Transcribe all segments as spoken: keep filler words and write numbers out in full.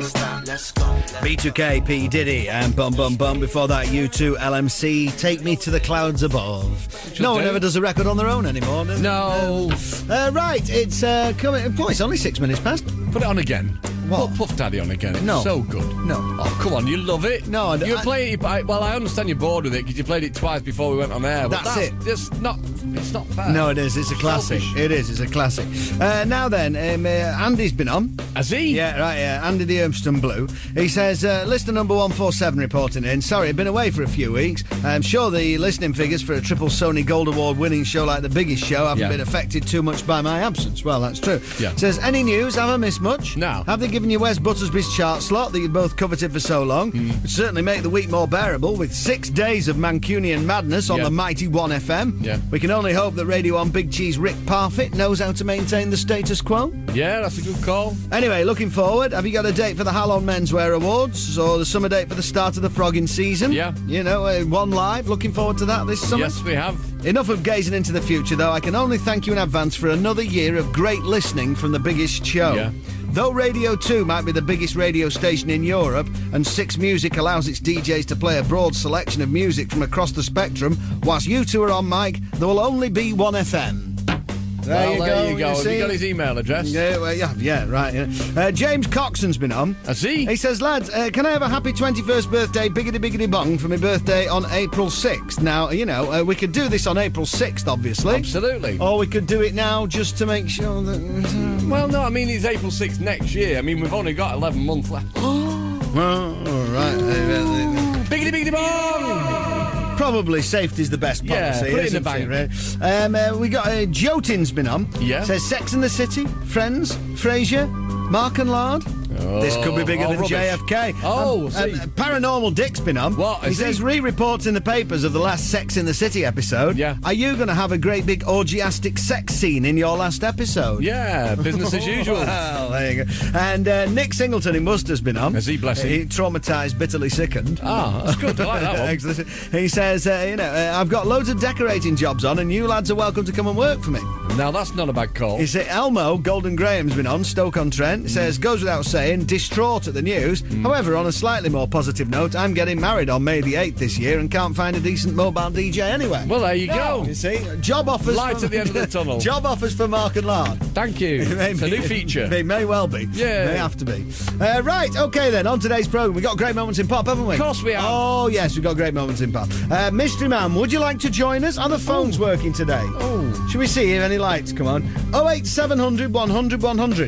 B two K, P. Diddy, and Bum Bum Bum. Before that, U two, L M C, Take Me to the Clouds Above. No one do. ever does a record on their own anymore, does No. Uh, right, it's uh, coming. Boy, it's only six minutes past. Put it on again. What? Put Puff Daddy on again. It's No. so good. No. Oh, come on, you love it. No, I don't- You I- play it. I- Well, I understand you're bored with it because you played it twice before we went on air. But That's that's it. Just not. It's not fair. No, it is. It's a classic. Selfish. It is. It's a classic. Uh, now then, um, uh, Andy's been on. Has he? Yeah, right, yeah. Andy the Urmston Blue. He says, uh, listener number one four seven reporting in. Sorry, I've been away for a few weeks. I'm sure the listening figures for a triple Sony Gold Award winning show like The Biggest Show haven't Yeah. been affected too much by my absence. Well, that's true. Yeah. Says, any news? Have I missed much? No. Have they given you Wes Buttersby's chart slot that you both coveted for so long? Mm. Would certainly make the week more bearable with six days of Mancunian madness on Yeah. the mighty one F M. Yeah. We can only hope that Radio one Big Cheese Rick Parfitt knows how to maintain the status quo. Yeah, that's a good call. Anyway, looking forward. Have you got a date for the Hallon Menswear Awards or the summer date for the start of the frogging season? Yeah. You know, uh, one live. Looking forward to that this summer. Yes, we have. Enough of gazing into the future, though. I can only thank you in advance for another year of great listening from The Biggest Show. Yeah. Though Radio two might be the biggest radio station in Europe, and Six Music allows its D Js to play a broad selection of music from across the spectrum, whilst you two are on mic, there will only be one F M. There well, you there go. you go. Have see? you got his email address? Yeah, well, yeah, yeah, right. Yeah. Uh, James Coxon's been on. Has he? He says, lads, uh, can I have a happy twenty-first birthday, biggity biggity bong, for my birthday on April sixth? Now, you know, uh, we could do this on April sixth, obviously. Absolutely. Or we could do it now just to make sure that... Well, no, I mean, it's April sixth next year. I mean, we've only got eleven months left. Well, all right. Biggity biggity bong! Probably safety's the best policy. Yeah, put it in the isn't bank. really? Um, uh, we got uh, Jotin's been on. Yeah. Says Sex and the City, Friends, Frasier, Mark and Lard. Oh, This could be bigger oh, than rubbish. J F K. Oh, um, see. um, Paranormal Dick's been on. What, He is says, he? re-reports in the papers of the last Sex in the City episode. Yeah. Are you going to have a great big orgiastic sex scene in your last episode? Yeah, business as usual. Well, there you go. And uh, Nick Singleton in Worcester's been on. Has he, bless him? He traumatised, bitterly sickened. Ah, that's good. I like that one. Excellent. He says, uh, you know, uh, I've got loads of decorating jobs on, and you lads are welcome to come and work for me. Now, that's not a bad call. He said, Elmo, Golden Graham's been on, Stoke-on-Trent. He says, goes without saying, distraught at the news. However, on a slightly more positive note, I'm getting married on May the eighth this year and can't find a decent mobile D J anywhere. Well, there you go. You see, job offers... Light for, at the end of the tunnel. Job offers for Mark and Lard. Thank you. It's a new feature. They may well be. Yeah. May have to be. Uh, right, OK then, on today's programme, we've got great moments in pop, haven't we? Of course we have. Oh, yes, we've got great moments in pop. Uh, Mystery Man, would you like to join us? Are the phones working today? Oh. Should we see if any lights come on? oh eight seven hundred one hundred one hundred.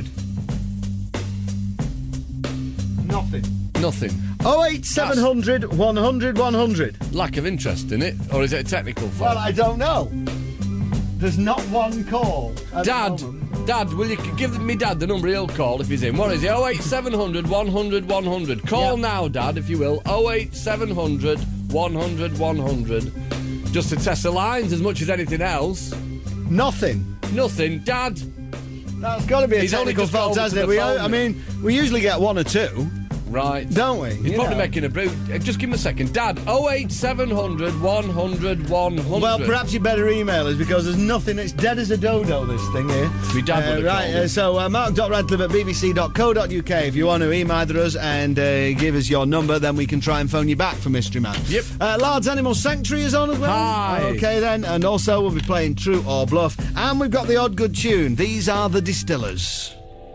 Nothing. Nothing. oh eight seven hundred one hundred one hundred. Lack of interest in it, or is it a technical fault? Well, I don't know. There's not one call. at the Dad, moment. Dad, will you give me Dad the number he'll call if he's in? What is it? oh eight seven hundred one hundred one hundred. Call Yeah. now, Dad, if you will. oh eight seven hundred one hundred one hundred. Just to test the lines as much as anything else. Nothing. Nothing. Dad, That's got to be a He's only technical just got fault, over hasn't to it? the We, phone. I mean, we usually get one or two, right. don't we? He's You probably know. making a brew. Uh, Just give him a second. Dad, oh eight seven hundred one hundred one hundred. Well, perhaps you better email us because there's nothing. It's dead as a dodo, this thing here. My dad Uh, would have right, called uh, him. so uh, mark dot radcliffe at b b c dot co dot u k if you want to email us and uh, give us your number, then we can try and phone you back for Mystery Man. Yep. Uh, Lard's Animal Sanctuary is on as well. Hi. Okay then, and also we'll be playing True or Bluff, and we've got the odd good tune. These are the Distillers.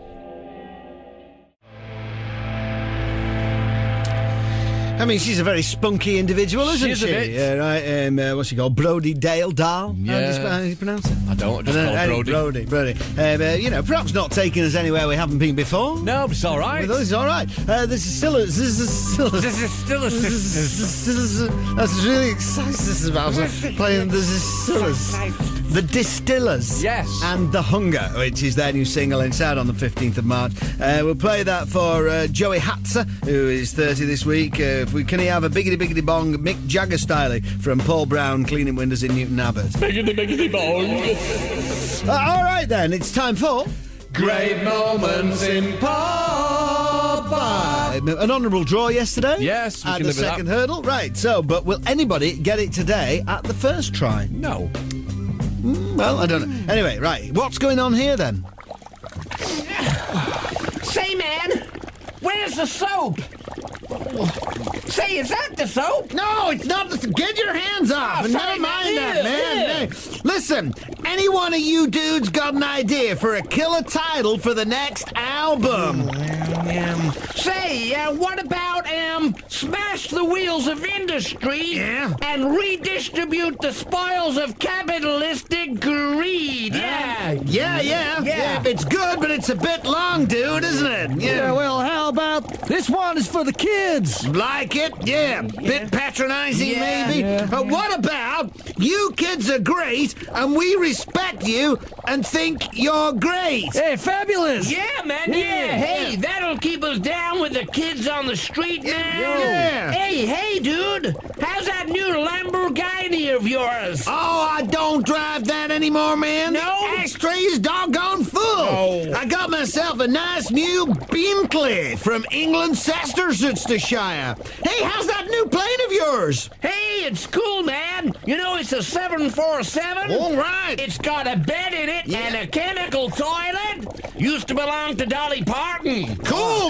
I mean, she's a very spunky individual, isn't She is she? a bit. Yeah, right. Um, uh, what's she called? Brody Dale Dahl? How do you, Yeah. sp- how do you pronounce it? I don't, just Uh, call Eddie Brody. Brody, Brody. Um, uh, you know, perhaps not taking us anywhere we haven't been before. No, but it's all right. With us, it's all right. Uh, this is still a... This is still a... This is still a This is- this is- That's really exciting about it. Playing the Distillers. The Distillers. Yes. And The Hunger, which is their new single, and it's out on the fifteenth of March. Uh, we'll play that for uh, Joey Hatzer, who is thirty this week. Uh, if we Can he have a biggity biggity bong Mick Jagger style from Paul Brown cleaning windows in Newton Abbot? Biggity, biggity bong. Uh, all right then, it's time for... Great moments in pop. Uh, An honourable draw yesterday. Yes, we at can the live with second that. hurdle. Right, so, but will anybody get it today at the first try? No. Well, I don't know. Anyway, right, what's going on here then? Say, man, where where's the soap? Say, is that the soap? No, it's not. The, get your hands off. Oh, and sorry, never mind man. that, man. Yeah. Hey, listen, any one of you dudes got an idea for a killer title for the next album? Um, say, uh, what about, um, smash the wheels of industry Yeah. and redistribute the spoils of capitalistic greed? Yeah. Yeah, yeah, Yeah. It's good, but it's a bit long, dude, isn't it? Yeah. well, how about this one is for the kids? Like it? Yeah. Bit patronizing, Yeah. maybe. Yeah. But what about you kids are great and we respect you and think you're great? Hey, fabulous! Yeah, man, yeah. Hey, that'll keep us down with the kids on the street, man. Yeah. Hey, hey, dude. How's that new Lamborghini of yours? Oh, I don't drive that anymore, man. No? The ashtray is doggone full. Oh. I got myself a nice new Bentley from England, Sastershire. Hey, how's that new plane of yours? Hey, it's cool, man. You know, it's a seven forty-seven. All right. It's got a bed in it Yeah. and a chemical toilet. Used to belong to Dolly Parton. Cool,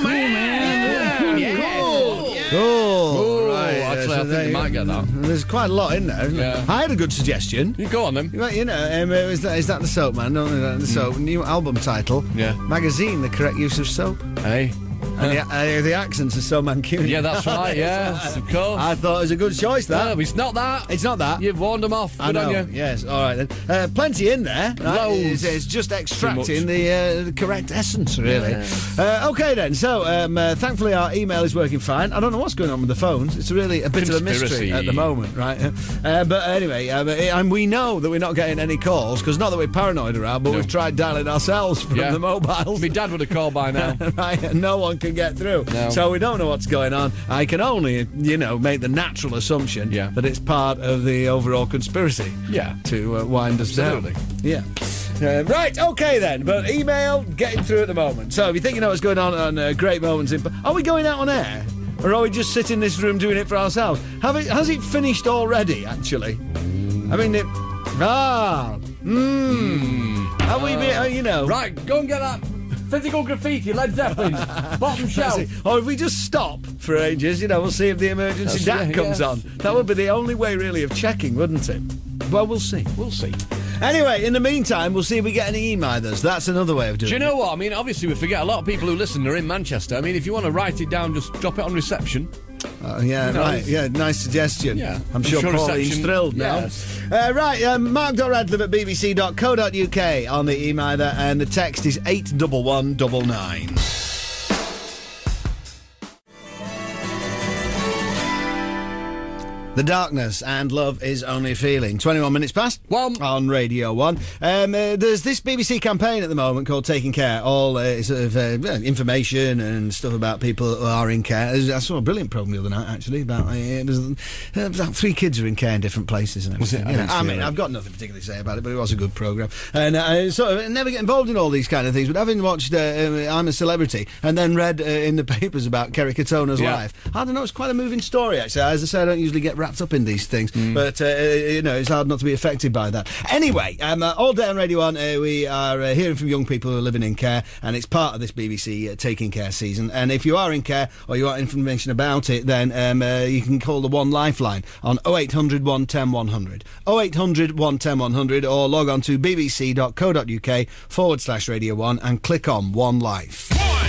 man. Yeah, yeah. Cool. Yeah. Oh, Right, actually, yeah, so I think there you you might get that. There's quite a lot in there, isn't Yeah. there? I had a good suggestion. You go on then. Well, you know, um, uh, is, that, is that the soap, man? Don't know that the soap. New album title. Yeah. Magazine, the correct use of soap. Hey. And the, uh, the accents are so Mancunian. Yeah, that's right, yes, of course. I thought it was a good choice, that. No, it's not that. It's not that. You've warned them off. I Good know. on you. Yes. All right then. Uh, plenty in there. Right? Loads. It's, it's just Too extracting much. the, uh, the correct essence, really. Yeah. Uh, okay then. So um, uh, thankfully our email is working fine. I don't know what's going on with the phones. It's really a bit of a mystery Conspiracy. at the moment, right? Uh, but anyway, um, and we know that we're not getting any calls because not that we're paranoid around, but No. we've tried dialing ourselves from Yeah. the mobiles. My dad would have called by now. Right, and no one can get through. No. So we don't know what's going on. I can only, you know, make the natural assumption Yeah. that it's part of the overall conspiracy. Yeah. To uh, wind us Absolutely. down. Yeah. Uh, right, okay then. But email getting through at the moment. So if you think you know what's going on on uh, Great Moments in... Are we going out on air? Or are we just sitting in this room doing it for ourselves? Have it, has it finished already, actually? I mean, it... Ah! Mmm. Have we been, uh, you know... Right, go and get that physical graffiti, Led Zeppelin, bottom shelf. Or if we just stop for ages, you know, we'll see if the emergency That's- D A C yeah, comes yeah. on. That would be the only way, really, of checking, wouldn't it? Well, we'll see. We'll see. Anyway, in the meantime, we'll see if we get any emailers. That's another way of doing Do it. you know what? I mean, obviously, we forget a lot of people who listen are in Manchester. I mean, if you want to write it down, just drop it on reception. Uh, yeah, You know, right. Yeah, nice suggestion. Yeah. I'm sure, I'm sure Pauline's reception- thrilled now. Yes. Uh, right, um, mark dot radcliffe at b b c dot co dot u k on the emailer, and the text is eight one one nine nine. The Darkness and Love is Only a Feeling. twenty-one minutes past. One. On Radio one. Um, uh, there's this B B C campaign at the moment called Taking Care. All uh, sort of uh, information and stuff about people who are in care. I saw a brilliant programme the other night, actually, about, uh, it was, uh, about three kids are in care in different places. And Was it? everything. I You know, didn't I see mean, that. I've got nothing particularly to say about it, but it was a good programme. And uh, sort of I never get involved in all these kind of things, but having watched uh, uh, I'm a Celebrity and then read uh, in the papers about Kerry Katona's Yeah. life, I don't know, it's quite a moving story, actually. As I say, I don't usually get wrapped up in these things. Mm. But, uh, you know, it's hard not to be affected by that. Anyway, um, uh, all day on Radio one, uh, we are uh, hearing from young people who are living in care, and it's part of this B B C uh, Taking Care season. And if you are in care or you want information about it, then um, uh, you can call the One Lifeline on oh eight hundred, one ten, one hundred. oh eight hundred, one ten, one hundred, or log on to bbc.co.uk forward slash Radio one and click on One Life.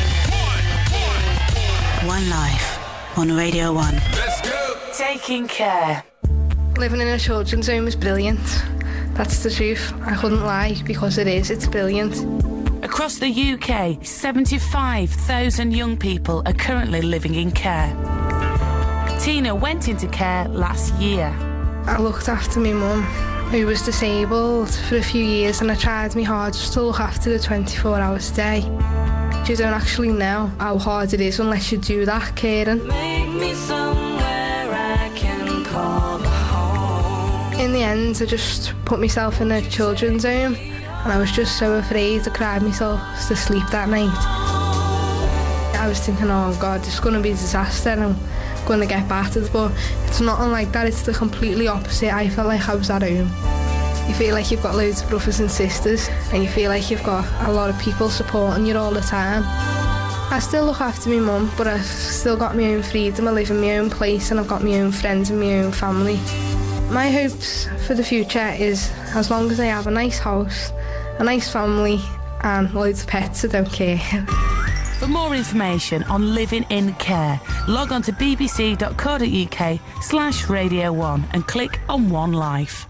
One Life on Radio one. Let's go. Taking Care. Living in a children's home is brilliant. That's the truth. I couldn't lie because it is. It's brilliant. Across the U K, seventy-five thousand young people are currently living in care. Tina went into care last year. I looked after my mum, who was disabled, for a few years, and I tried my hardest to look after her twenty-four hours a day. You don't actually know how hard it is unless you do that, Kieran. Make me somewhere I can call home. In the end, I just put myself in a children's home, and I was just so afraid. I cried myself to sleep that night. I was thinking, oh God, it's going to be a disaster, I'm going to get battered, but it's nothing like that. It's the completely opposite. I felt like I was at home. You feel like you've got loads of brothers and sisters, and you feel like you've got a lot of people supporting you all the time. I still look after my mum, but I've still got my own freedom. I live in my own place and I've got my own friends and my own family. My hopes for the future is, as long as I have a nice house, a nice family and loads of pets, I don't care. For more information on living in care, log on to bbc.co.uk slash Radio one and click on One Life.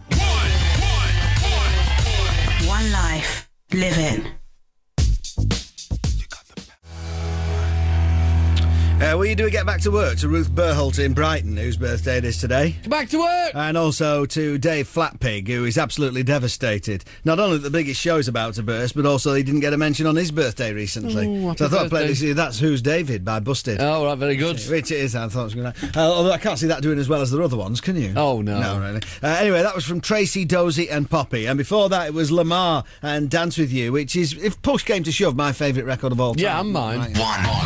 One life. Live it. Uh, will you do a get back to work to Ruth Burholt in Brighton, whose birthday it is today? Back to work! And also to Dave Flatpig, who is absolutely devastated. Not only that the biggest show is about to burst, but also he didn't get a mention on his birthday recently. Ooh, so I thought birthday. I'd play this. That's Who's David by Busted. Oh, right, very good. Which it is, I thought it was going to. Uh, although I can't see that doing as well as the other ones, can you? Oh, no. No, really. Uh, anyway, that was from Tracy, Dozy and Poppy. And before that, it was Lamar and Dance With You, which is, if push came to shove, my favourite record of all time. Yeah, and mine. Right.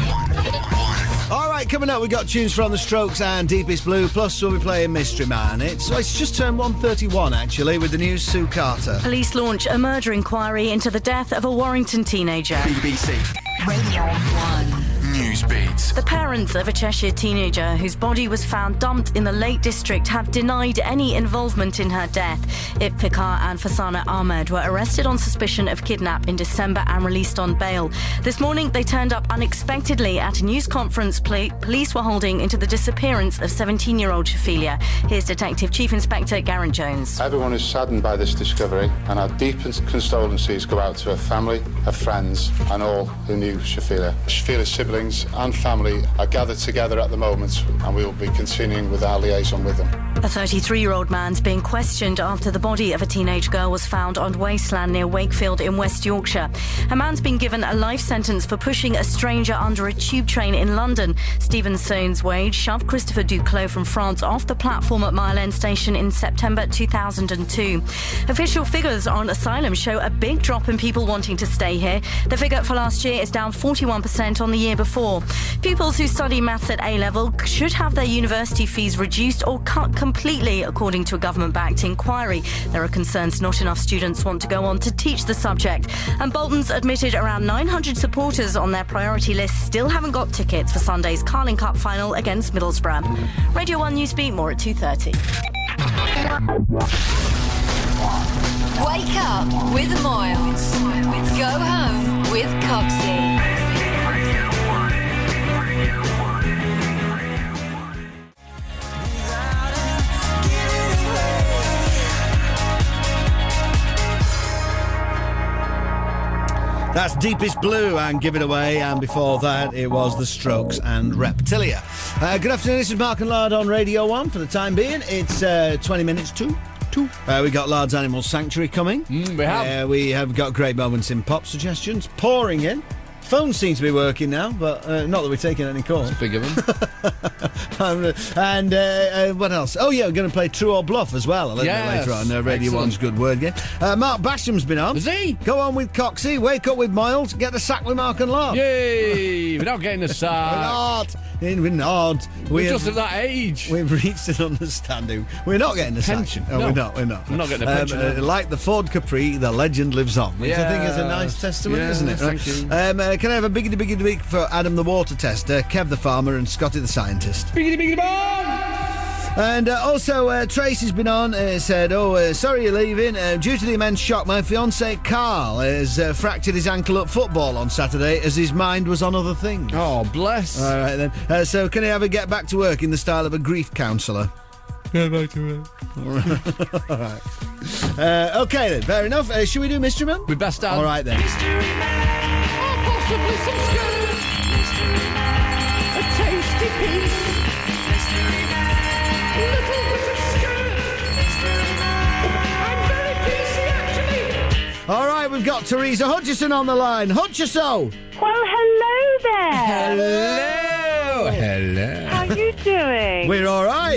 All right, coming up, we've got tunes from The Strokes and Deepest Blue, plus we'll be playing Mystery Man. It's, well, it's just turned one thirty-one, actually, with the news, Sue Carter. Police launch a murder inquiry into the death of a Warrington teenager. B B C Radio one. News Beats. The parents of a Cheshire teenager whose body was found dumped in the Lake District have denied any involvement in her death. Iftikhar and Fasana Ahmed were arrested on suspicion of kidnap in December and released on bail. This morning, they turned up unexpectedly at a news conference pl- police were holding into the disappearance of seventeen-year-old Shafila. Here's Detective Chief Inspector Garen Jones. Everyone is saddened by this discovery, and our deepest condolences go out to her family, her friends, and all who knew Shafila. Shafila's siblings and family are gathered together at the moment, and we will be continuing with our liaison with them. A thirty-three-year-old man's being questioned after the body of a teenage girl was found on wasteland near Wakefield in West Yorkshire. A man's been given a life sentence for pushing a stranger under a tube train in London. Stephen Soanes Wade shoved Christopher Duclos from France off the platform at Mile End Station in September two thousand two. Official figures on asylum show a big drop in people wanting to stay here. The figure for last year is down forty-one percent on the year before. Pupils who study maths at A-level should have their university fees reduced or cut completely, according to a government-backed inquiry. There are concerns not enough students want to go on to teach the subject. And Bolton's admitted around nine hundred supporters on their priority list still haven't got tickets for Sunday's Carling Cup final against Middlesbrough. Radio one Newsbeat, more at two thirty. Wake up with Moyles. Go home with Coxie. That's Deepest Blue and Give It Away, and before that it was The Strokes and Reptilia. Uh, good afternoon, this is Mark and Lard on Radio one. For the time being, it's uh, twenty minutes to two. Uh, we got Lard's Animal Sanctuary coming. Mm, we have. Uh, we have got great moments in pop suggestions pouring in. Phones seem to be working now, but uh, not that we're taking any calls. Big of them. um, and uh, uh, what else? Oh, yeah, we're going to play True or Bluff as well a little Yes. bit later on. Uh, Radio Excellent. one's Good Word Game. Uh, Mark Basham's been on. Is he? Go on with Coxie, wake up with Miles, get the sack with Mark and Lard. Yay! We're not getting a sack. We're not. We're not. We're We just have- at that age. We've reached an understanding. We're not getting a Pension. sack. No, No. we're not. We're not. We're not getting a Um, pension, uh, no. like the Ford Capri, the legend lives on, which I think is a nice Yes. testament, Yes, isn't it? thank you. Um, uh, can I have a biggity biggity big for Adam the water tester, Kev the farmer, and Scotty the scientist? Biggity biggity bong! And uh, also, uh, Tracy's been on, uh, said, oh, uh, sorry you're leaving. Uh, due to the immense shock, my fiancé Carl has uh, fractured his ankle at football on Saturday as his mind was on other things. Oh, bless. All right, then. Uh, so can he have a get back to work in the style of a grief counsellor? Get back to work. All right. Uh, OK, then. Fair enough. Uh, should we do Mystery Man? We best add. All right, then. Mystery Man. Or possibly some skirt. Mystery Man. A tasty piece. Mystery Man. A little bit of skirt. Mystery Man. I'm very PC, actually. All right, we've got Teresa Hutchison on the line. Hutchison! Well, hello there. Hello. Hello. How are you doing? We're all right, yeah.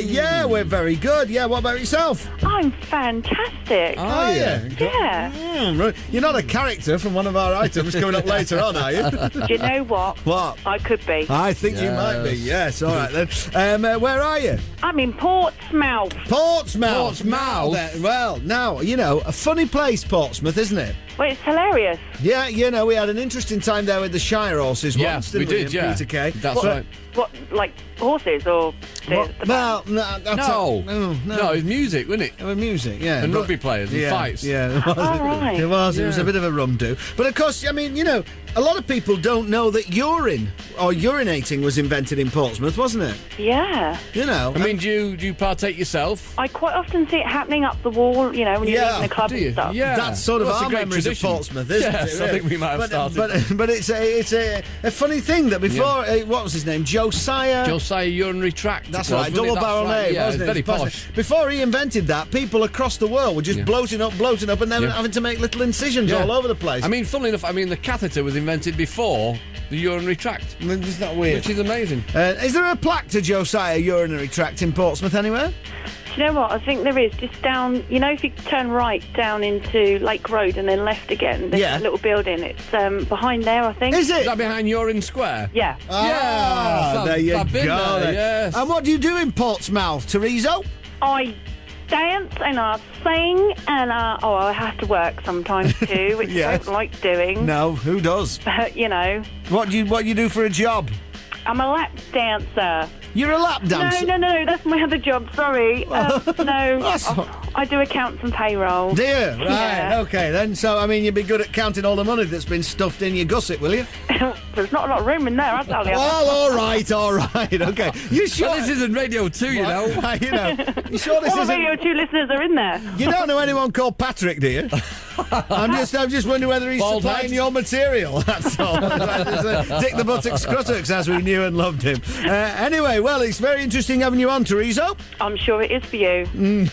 we're very good. Yeah, what about yourself? I'm fantastic. Are you? Yeah. Mm, right. You're not a character from one of our items coming up later on, are you? Do you know what? What? I could be. I think you might be, yes. All right, then. Um, uh, where are you? I'm in Portsmouth. Portsmouth. Portsmouth. Now then, well, now, you know, a funny place, Portsmouth, isn't it? Well, it's hilarious. Yeah, you know, we had an interesting time there with the Shire horses Yeah, once, we didn't we, did, in yeah. Peter Kay? That's But- right. What, like horses or the, What- the well, no, I'll No. tell- no, no. No, it's music, wasn't it? It was music, yeah. And but- rugby players and yeah, fights. Yeah, it was. Oh, right. It was. It was Yeah. a bit of a rum do. But of course, I mean, you know, a lot of people don't know that urine or urinating was invented in Portsmouth, wasn't it? Yeah. You know. I mean, do you, do you partake yourself? I quite often see it happening up the wall, you know, when you're Yeah. leaving the club Do and you? stuff. Yeah. That's sort of Well, it's a our great memories tradition. of Portsmouth, isn't Yes, it? I think we might have but, started. But, but it's a it's a, a funny thing that before, uh, what was his name? Josiah. Josiah urinary tract. That's it was, right, wasn't double it? That's barrel right. name, Yeah, wasn't it's it? very It's posh. Before he invented that, people across the world were just Yeah. bloating up, bloating up, and then Yeah. having to make little incisions Yeah. all over the place. I mean, funnily enough, I mean, the catheter was invented before the urinary tract, isn't that weird? which is amazing. Uh, is there a plaque to Josiah urinary tract in Portsmouth anywhere? Do you know what? I think there is just down, you know, if you turn right down into Lake Road and then left again, there's Yeah. a little building. It's um, behind there, I think. Is it? Is that behind Urine Square? Yeah. Ah, Yeah, there you I've been go. there, then. yes. And what do you do in Portsmouth, Teresa? I dance and I sing and I, oh, I have to work sometimes too, which Yes. I don't like doing. No, who does? But, you know, What do you what do you do for a job? I'm a lap dancer. You're a lap dancer. No, no, no, that's my other job, sorry. Um, no, That's I, I do accounts and payroll. Do you? Right, Yeah. okay then. So, I mean, you'd be good at counting all the money that's been stuffed in your gusset, will you? There's not a lot of room in there, I'll tell you. Well, all right, all right, okay. You sure? Well, this isn't Radio two, you know. Right, you know, you sure this All the isn't... Radio two listeners are in there. You don't know anyone called Patrick, do you? I'm just, I'm just wondering whether he's Bald supplying head. your material. That's all. It's, uh, Dick the Buttocks Scruttocks, as we knew and loved him. Uh, anyway, well, it's very interesting having you on, Teresa. I'm sure it is for you.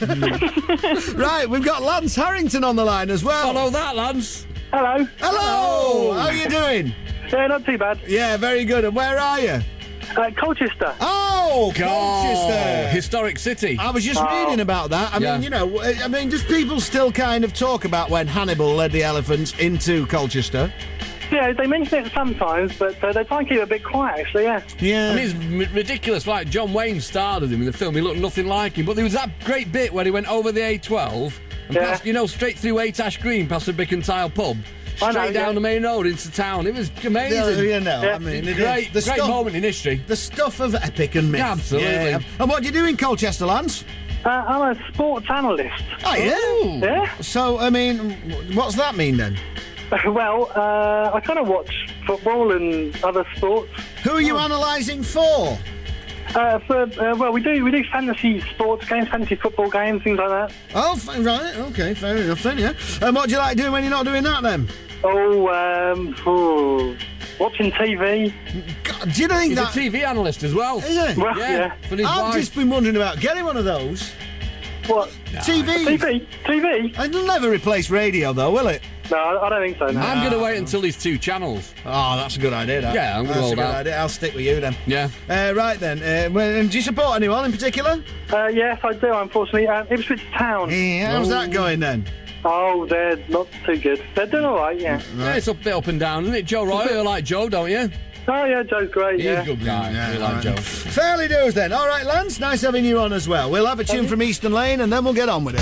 Right, we've got Lance Harrington on the line as well. Follow that, Lance. Hello. Hello. How are you doing? Yeah, not too bad. Yeah, very good. And where are you? Uh, Colchester. Oh, Colchester. Historic city. I was just Oh. reading about that. I Yeah. mean, you know, I mean, does people still kind of talk about when Hannibal led the elephants into Colchester? Yeah, they mention it sometimes, but uh, they try and keep it a bit quiet, actually, yeah. Yeah. I mean, it's m- ridiculous. Like, John Wayne starred with him in the film. He looked nothing like him. But there was that great bit where he went over the A twelve and Yeah. passed, you know, straight through Eight Ash Green, past the Bick and Tile pub, I straight know, down yeah. the main road into town. It was amazing. Yeah, you know, Yeah. I mean, it great, is. The great stuff, moment in history. the stuff of epic and myth. Yeah, absolutely. Yeah. And what do you do in Colchester, Lance? Uh, I'm a sports analyst. Oh, yeah. Ooh. Yeah? So, I mean, what's that mean then? well, uh, I kind of watch football and other sports. Who are you analysing for? Uh, for, uh, well, we do we do fantasy sports games, fantasy football games, things like that. Oh, f- right. Okay, fair enough then, yeah. And what do you like doing when you're not doing that then? Oh, um, ooh, watching T V. God, do you think He's that... a T V analyst as well. Is it? Well, Yeah, yeah. for his I've wife. just been wondering about getting one of those. What? T V. T V? T V? It'll never replace radio, though, will it? No, I don't think so, no. I'm going to wait until there's two channels. Oh, that's a good idea, that. Yeah, I'm gonna That's a hold good out. idea. I'll stick with you then. Yeah. Uh, right then. Uh, well, and do you support anyone in particular? Uh, yes, I do, unfortunately. Um, Ipswich Town. Yeah, how's that going then? Oh, they're not too good. They're doing all right, yeah. Yeah, it's a bit up and down, isn't it? Joe Roy, you like Joe, don't you? Oh, yeah, Joe's great, He's yeah. a good guy. Yeah, we like right. Joe. Fairly does then. All right, Lance, nice having you on as well. We'll have a tune from Eastern Lane and then we'll get on with it.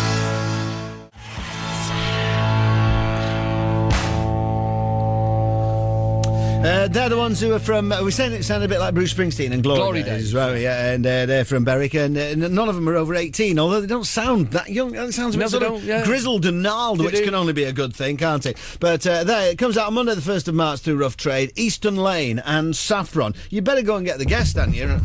Uh, they're the ones who are from. Uh, we said it sounded a bit like Bruce Springsteen and Glory, Glory Days, Days. as well, yeah, and uh, they're from Berwick, and uh, none of them are over eighteen. Although they don't sound that young, it sounds a bit No, sort they of don't, yeah. grizzled and gnarled, They which do. can only be a good thing, can't it? But uh, there, it comes out on Monday, the first of March, through Rough Trade, Eastern Lane and Saffron. You better go and get the guest, hadn't you?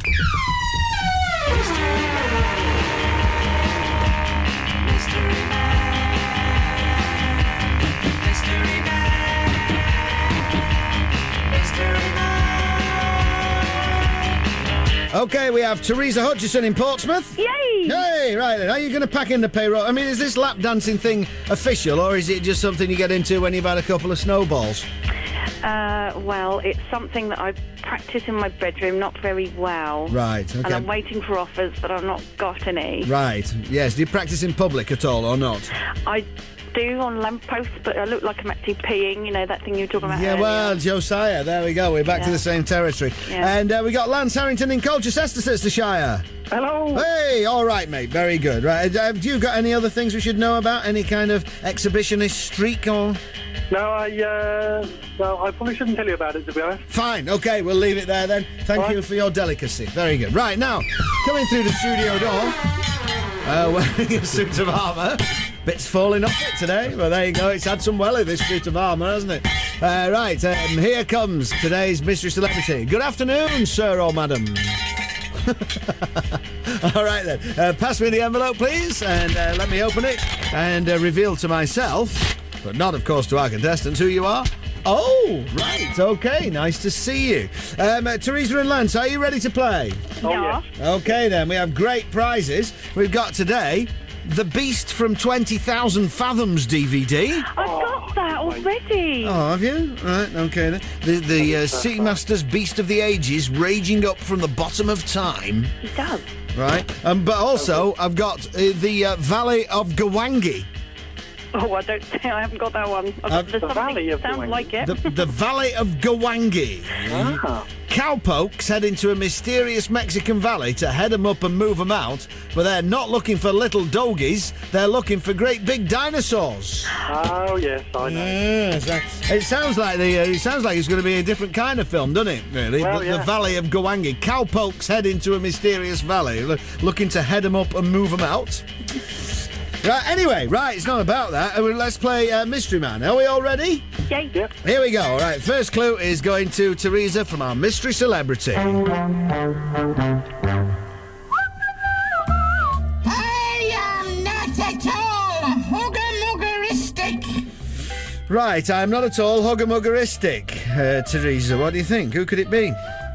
Okay, we have Teresa Hutchison in Portsmouth. Yay! Hey, right then. Are you going to pack in the payroll? I mean, is this lap dancing thing official, or is it just something you get into when you've had a couple of snowballs? Uh, well, it's something that I practice in my bedroom, not very well. Right, okay. And I'm waiting for offers, but I've not got any. Right, yes. Do you practice in public at all or not? I do on lampposts, but I look like I'm actually peeing, you know, that thing you were talking about Yeah, earlier. well, Josiah, there we go. We're back to Yeah. the same territory. Yeah. And uh, we got Lance Harrington in Colchestershire. Hello. Hey, all right, mate. Very good. Right, uh, have you got any other things we should know about? Any kind of exhibitionist streak or...? No, I, uh, well, I probably shouldn't tell you about it, to be honest. Fine, OK, we'll leave it there then. Thank Right. you for your delicacy. Very good. Right, now, coming through the studio door, uh, wearing a suit of armour. Bits falling off it today. Well, there you go. It's had some welly, this suit of armour, hasn't it? Uh, right, um, here comes today's mystery celebrity. Good afternoon, sir or madam. All right, then. Uh, pass me the envelope, please, and uh, let me open it and uh, reveal to myself, but not, of course, to our contestants, who you are. Oh, right, OK, nice to see you. Um, uh, Teresa and Lance, are you ready to play? Oh, yes. OK, then, we have great prizes. We've got today The Beast from twenty thousand Fathoms D V D. I've got that already. Oh, have you? Right, OK, then. The, the uh, Seamaster's Beast of the Ages, raging up from the bottom of time. He does. Right, um, but also, I've got uh, the uh, Valley of Gawangi. Oh, I don't think I haven't got that one. I've Uh, got, there's the something Valley of sounds Gawangi. like it. The, the Valley of Gawangi. Ah. Cowpokes head into a mysterious Mexican valley to head them up and move them out, but they're not looking for little doggies, they're looking for great big dinosaurs. Oh, yes, I know. Yes, uh, it sounds like the. Uh, it sounds like it's going to be a different kind of film, doesn't it? Really, Well, the, yeah. the Valley of Gawangi. Cowpokes head into a mysterious valley, lo- looking to head them up and move them out. Right. Anyway, right. It's not about that. Uh, Let's play uh, Mystery Man. Are we all ready? Yay. Yep. Here we go. All right. First clue is going to Teresa from our mystery celebrity. I am not at all hugger-muggeristic. Right. I'm not at all hugger-muggeristic. Uh, Teresa, what do you think? Who could it be?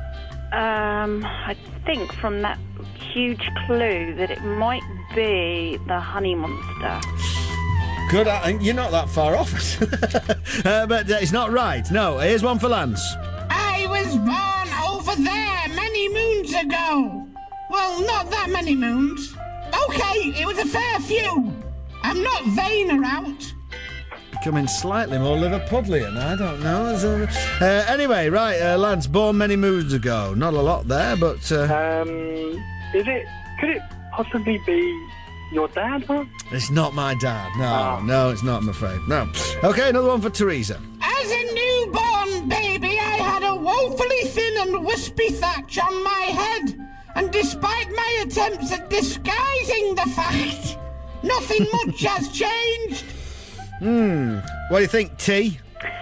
Um, I think from that huge clue that it might be the honey monster. Good. I think you're not that far off. uh, but uh, it's not right. No. Here's one for Lance. I was born over there many moons ago. Well, not that many moons. Okay, it was a fair few. I'm not vain or out. Becoming slightly more Liverpudlian. I don't know. Is there- Uh, anyway, right, uh, Lance, born many moons ago. Not a lot there, but... Uh, Um, is it, could it possibly be your dad, huh? it's not my dad. No, Ah. no, it's not, I'm afraid. No. OK, another one for Teresa. As a newborn baby, I had a woefully thin and wispy thatch on my head. And despite my attempts at disguising the fact, nothing much has changed. Hmm. What do you think, T?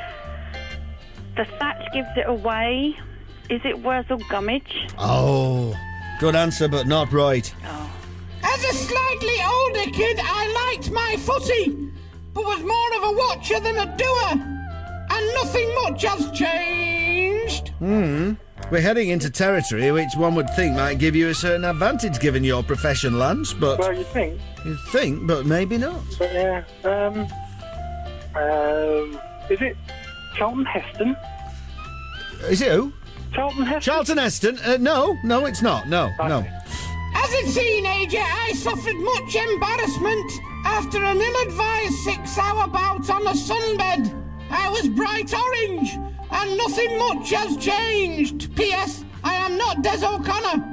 The thatch gives it away. Is it Wurzel Gummidge? Oh, good answer, but not right. As a slightly older kid, I liked my footy, but was more of a watcher than a doer. And nothing much has changed. Hmm. We're heading into territory which one would think might give you a certain advantage given your profession, Lance, but... Well, you think? You think, but maybe not. But, yeah. Um, um, is it Charlton Heston? Is it who? Charlton Heston? Charlton Heston? Uh, no, no, it's not. No, no. As a teenager, I suffered much embarrassment after an ill-advised six-hour bout on a sunbed. I was bright orange, and nothing much has changed. P S. I am not Des O'Connor.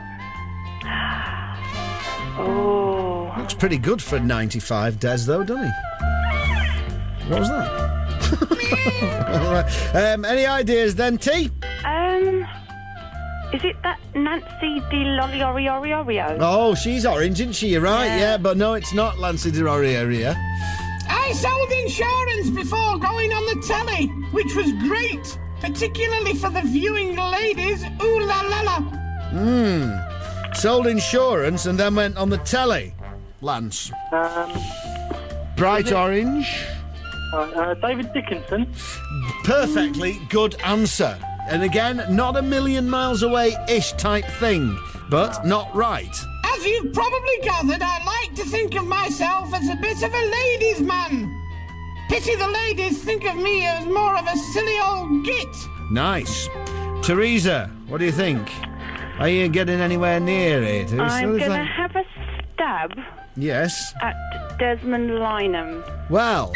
Oh. Looks pretty good for ninety-five, Des, though, doesn't he? What was that? All right. Um, any ideas then, T? Um, is it that Nancy Di Lolly Ori Ori Oreo? Oh, she's orange, isn't she? You're right, yeah, Yeah. but no, it's not Lancey area. I sold insurance before going on the telly, which was great, particularly for the viewing ladies. Ooh la la la. Hmm. Sold insurance and then went on the telly. Lance. Um, Bright is it- orange. uh, uh, David Dickinson? Perfectly good answer. And again, not a million miles away-ish type thing, but not right. As you've probably gathered, I like to think of myself as a bit of a ladies' man. Pity the ladies think of me as more of a silly old git. Nice. Teresa, what do you think? Are you getting anywhere near it? It's- I'm it's going to like- have a stab Yes. at Desmond Lynam. Well,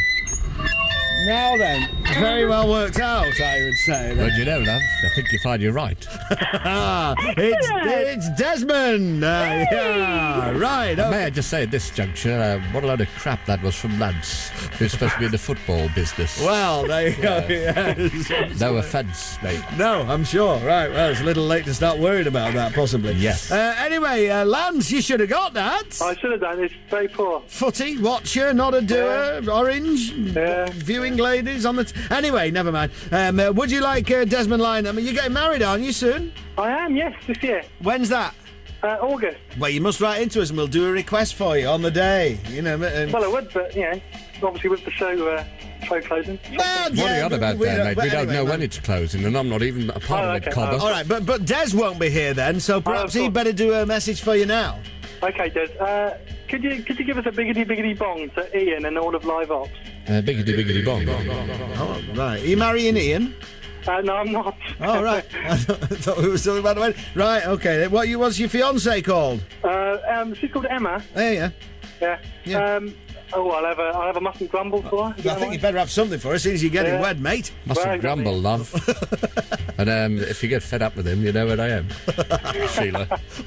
now then, very well worked out, I would say. Well, you know, love, I think you find you're right. it's, it's Desmond! Uh, yeah, right. And Okay. May I just say at this juncture, uh, what a load of crap that was from Lance, who's supposed to be in the football business. Well, there you go. Yes. No offence, mate. No, I'm sure. Right, well, it's a little late to start worried about that, possibly. Yes. Uh, anyway, uh, Lance, you should have got that. I should have done. It's very poor. Footy, watcher, not a doer, orange, Yeah. viewing ladies on the... T- anyway, never mind. Um, uh, would you like uh, Desmond Lynam? I mean, you're getting married, aren't you, soon? I am, yes, this year. When's that? Uh, August. Well, you must write into us and we'll do a request for you on the day. You know, um, Well, I would, but, you know, obviously with the show, uh, show closing. well, What are you yeah, on about we there, don't- mate? but We don't anyway, know man. when it's closing, and I'm not even a part Oh, of it, okay. Cobber. All right, but but Des won't be here then, so perhaps of he'd course. better do a message for you now. Okay, Des. Uh, could you could you give us a biggity biggity bong to Ian and all of Live Ops? Uh, biggity biggity bong. Oh, right. Are you marrying Ian? Uh, no, I'm not. Oh, right. I thought, I thought we were talking about the wedding. Right, okay. What you, what's your fiancée called? uh, um, she's called Emma. There you Yeah. Yeah. Um, oh, I'll have a I'll have a mustn't grumble for her. I think you better have something for her as soon as you get in Yeah. wed, mate. Mustn't Well, exactly. grumble, love. And um, if you get fed up with him, you know where I am. Sheila.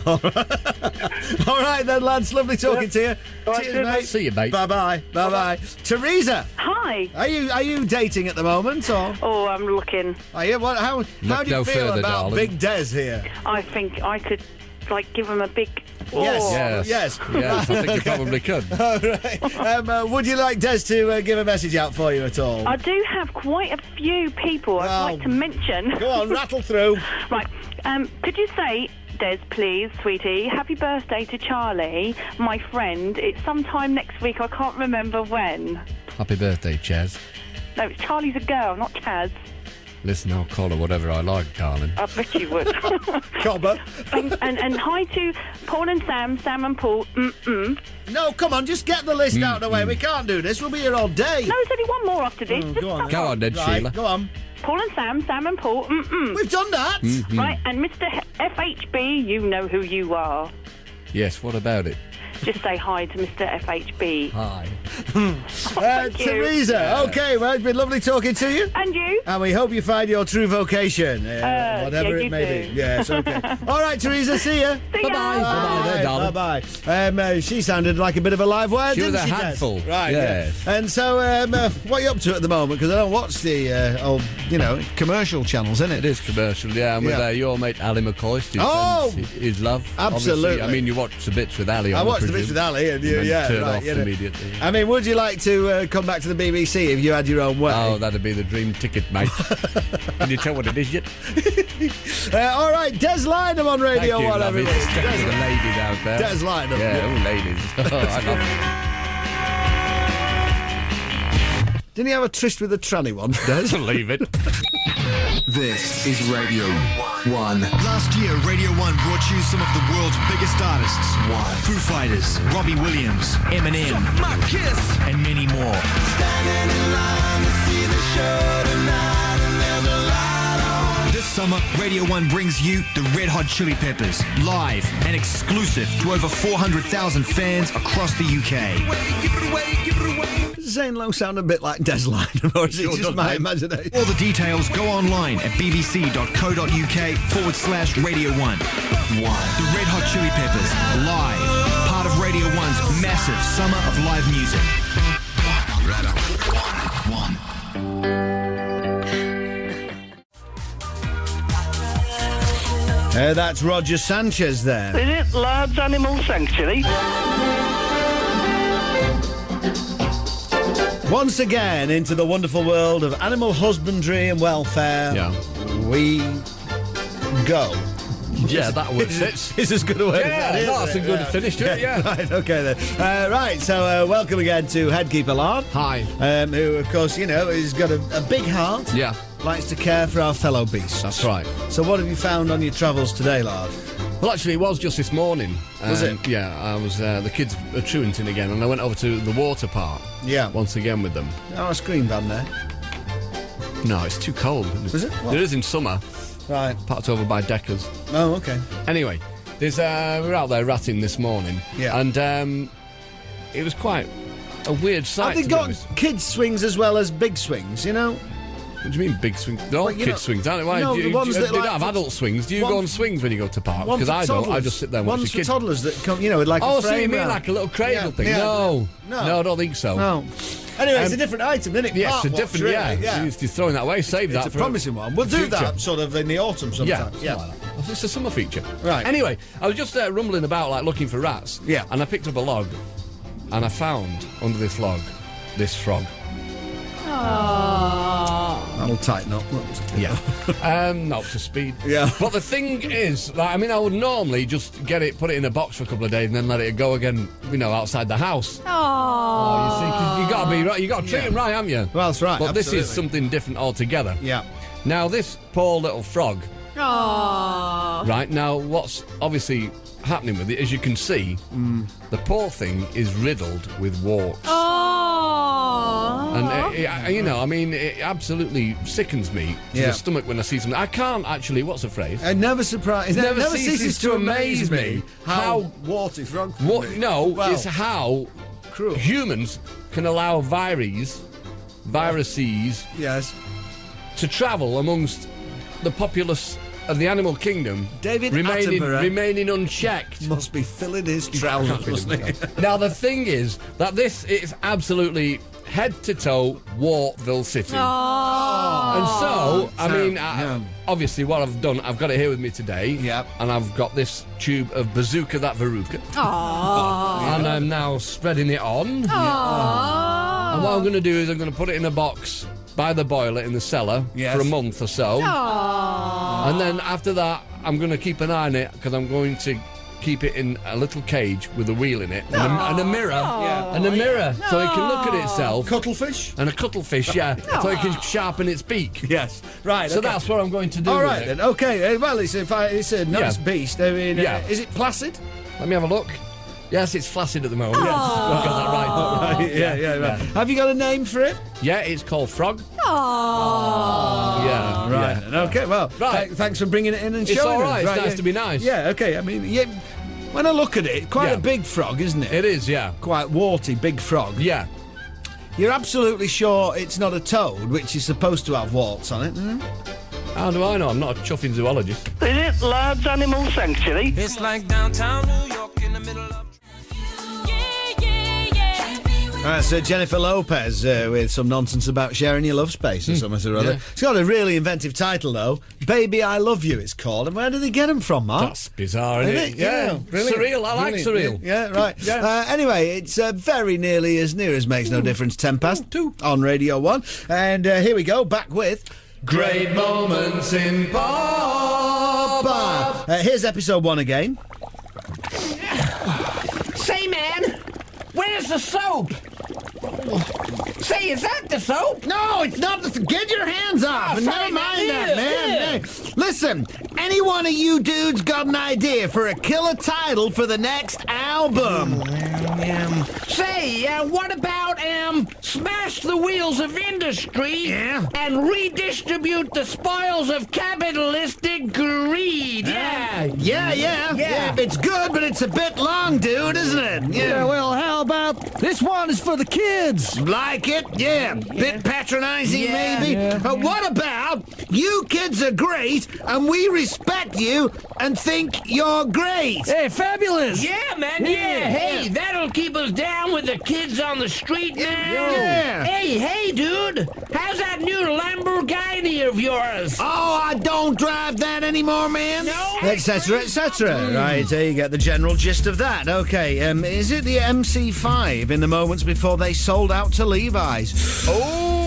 All right then, lads. Lovely talking Yeah. to you. All right, Cheers, cheers, mate. mate. See you, mate. Bye bye. Bye bye. Teresa, Hi. are you are you dating at the moment or Oh, I'm looking. are you? What? How how do you no feel further, about darling. Big Des here? I think I could, like, give him a big... Yes. Oh. Yes. Yes. Yes, I think you probably could. All right. Um, uh, would you like Des to uh, give a message out for you at all? I do have quite a few people I'd Well, like to mention. Go on, rattle through. Right. Um, could you say, Des, please, sweetie, happy birthday to Charlie, my friend. It's sometime next week. I can't remember when. Happy birthday, Chaz. No, it's Charlie's a girl, not Chaz. Listen, I'll call her whatever I like, darling. I bet you would. Cobber. and, and, and hi to Paul and Sam, Sam and Paul. Mm-mm. No, come on, just get the list out of the way. We can't do this. We'll be here all day. No, there's only one more after this. Mm, Just go on. stop. Go on then, Right, Sheila. go on. Paul and Sam, Sam and Paul. Mm-mm. We've done that. Right, and Mister F H B, you know who you are. Yes, what about it? Just say hi to Mister F H B. Hi. Uh, Thank you. Teresa, okay, well, it's been lovely talking to you. And you? And we hope you find your true vocation, uh, Uh, whatever yeah, it you may do. be. Yes, okay. All right, Teresa, see ya. See ya. Bye-bye. Bye-bye there, darling. Bye-bye. Um, uh, she sounded like a bit of a live wire, She was didn't a she, Des? handful. Right, Yes. yeah. And so, um, uh, what are you up to at the moment? Because I don't watch the uh, old, you know, commercial channels, isn't It it? is commercial, yeah. And with Yeah. uh, your mate Ali McCoist, his, Oh! friends, his love. Absolutely. Obviously. I mean, you watched the bits with Ali. I on, watched the presume. bits with Ali, and you, And then yeah, turn right, off you know. immediately. I mean, would you like to uh, come back to the B B C if you had your own way? Oh, that'd be the dream ticket, mate. Can you tell what it is yet? Uh, all right, Des Lynam on Radio Thank you, one, love. everyone. It's definitely the Des, ladies out there. Des Lynam. Yeah, Yeah. all ladies. Oh, I love Didn't he have a tryst with a tranny once, Des? it. Leave it. This is Radio One. Last year, Radio One brought you some of the world's biggest artists. One. Foo Fighters, Robbie Williams, Eminem, My Kiss, and many more. Standing in line to see the show tonight, and there's a light on. This summer, Radio One brings you the Red Hot Chili Peppers, live and exclusive to over four hundred thousand fans across the U K. Give it away, give it away. Does Zane Lowe sound a bit like Des Lynam, or is it Sure just does, my mate. imagination? All the details go online at bbc.co.uk forward slash Radio One. One. The Red Hot Chili Peppers, live. Part of Radio One's massive summer of live music. One. Uh, that's Roger Sanchez there. Is it Lads Animal Sanctuary? Once again, into the wonderful world of animal husbandry and welfare, Yeah. we go. Yeah, that would fit. It's as good a way Yeah, as that, isn't that's a it? good finish to it, yeah. Right, okay then. Uh, right, so uh, welcome again to Headkeeper Lard. Hi. Um, who, of course, you know, has got a, a big heart. Yeah. Likes to care for our fellow beasts. That's right. So what have you found on your travels today, Lard? Well, actually, it was just this morning. Was Um, it? Yeah, I was. Uh, the kids are truanting again, and I went over to the water park. Yeah. Once again with them. Oh, a screen band there. No, it's too cold. Is it? What? It is in summer. Right. Parked over by Deckers. Oh, okay. Anyway, there's uh, we were out there ratting this morning. Yeah. And um, it was quite a weird sight. Have they to be got honest. kids swings as well as big swings, you know? What do you mean big swings? They're all Well, you kids know- swings, aren't they? Why No, do you, the ones do you- that they like don't have for- adult swings. Do you one go for- on swings when you go to parks? One Because for I don't. I toddlers. just sit there and watch One's the kids. for toddlers that come, you know, with like Oh, a so frame you mean round. like a little cradle Yeah, thing? yeah. No. No. no, I don't think so. No. Anyway, it's Um, a different item, isn't it? Yes, Art a watch, different. really, Yeah, yeah. You're throwing that away. Save It's that a for promising one. We'll the do future. that sort of in the autumn Yeah, sometime. Yeah. something like that. It's a summer feature. Right. Anyway, I was just uh, rumbling about, like looking for rats. Yeah. And I picked up a log, and I found under this log this frog. That'll tighten up. Yeah. um, not up to speed. Yeah. But the thing is, like, I mean, I would normally just get it, put it in a box for a couple of days, and then let it go again, you know, outside the house. Oh, you see, 'cause you got to be right. You got to treat Yeah. him right, haven't you? Well, that's right. But this is absolutely. something different altogether. Yeah. Now, this poor little frog. Aww. Right now, what's obviously happening with it, as you can see, the poor thing is riddled with warts. Aww. And, it, it, you know, I mean, it absolutely sickens me to Yeah. the stomach when I see something. I can't actually, what's the phrase? It never surprise. It Never never, ceases ceases, to to amaze amaze me me how, how- warty frog. can What? be. No, Well, it's how cruel. humans can allow viruses, viruses, Yes. to travel amongst the populace of the animal kingdom, David remaining Attenborough remaining unchecked. must be filling his trousers, mustn't he? Now the thing is that this is absolutely head to toe Wartville City. And so, I So, mean, I, yeah. obviously, what I've done, I've got it here with me today. Yep. And I've got this tube of Bazooka That Veruca. Aww. And I'm now spreading it on. Aww. And what I'm going to do is I'm going to put it in a box by the boiler in the cellar Yes. for a month or so. Aww. And then after that, I'm going to keep an eye on it because I'm going to keep it in a little cage with a wheel in it and, a, and a mirror. Yeah. And a mirror so it can look at itself. Cuttlefish? And a cuttlefish, yeah, so it can sharpen its beak. Yes. Right. So okay. that's what I'm going to do. All with right it. then. Okay. uh, Well, it's a fi- it's a nice Yeah. beast. I mean, Yeah. uh, is it placid? Let me have a look. Yes, it's flaccid at the moment. Yes, I've got that right. Right, yeah, yeah, right. Have you got a name for it? Yeah, it's called Frog. Aww. Yeah, Right. yeah. then. Okay. Well, Right. th- thanks for bringing it in and It's showing all right, us. it's nice yeah. to be nice. Yeah. Okay. I mean, yeah. When I look at it, quite Yeah. a big frog, isn't it? It is, yeah. Quite warty, big frog. Yeah. You're absolutely sure it's not a toad, which is supposed to have warts on it, isn't it? How do I know? I'm not a chuffing zoologist. Is it Lard's Animal Sanctuary? It's like downtown New York in the middle of. All right, so Jennifer Lopez uh, with some nonsense about sharing your love space or something or other. yeah. It's got a really inventive title, though. Baby, I Love You, it's called. And where do they get them from, Mark? That's bizarre, isn't it? Yeah, brilliant. Surreal. I like Brilliant. surreal. Yeah, right. Yeah. Uh, anyway, it's uh, very nearly as near as makes no difference. Ten past two on Radio One, and uh, here we go. Back with Great moments in pop. Uh, here's episode one again. Say, man, where's the soap? Say, is that the soap? No, it's not. The, get your hands off. Oh, and sorry, never mind man. that, Ew, man. ew. Hey, listen, any one of you dudes got an idea for a killer title for the next album? Um, say, uh, what about, um, smash the wheels of industry Yeah. and redistribute the spoils of capitalistic greed? Yeah. Yeah, yeah, Yeah. It's good, but it's a bit long, dude, isn't it? Yeah, well, how about this one is for the kids? Like it? Yeah. Bit patronizing, Yeah. maybe? Yeah. But what about you kids are great and we respect you and think you're great? Hey, fabulous! Yeah, man, yeah. Hey, that'll keep us down with the kids on the street, man. Yeah. Hey, hey, dude. How's that new Lamborghini of yours? Oh, I don't drive that anymore, man. No? Etc. Etc. Right, there you get the general gist of that. Okay, um, is it the M C five in the moments before they sold out to Levi's? Oh!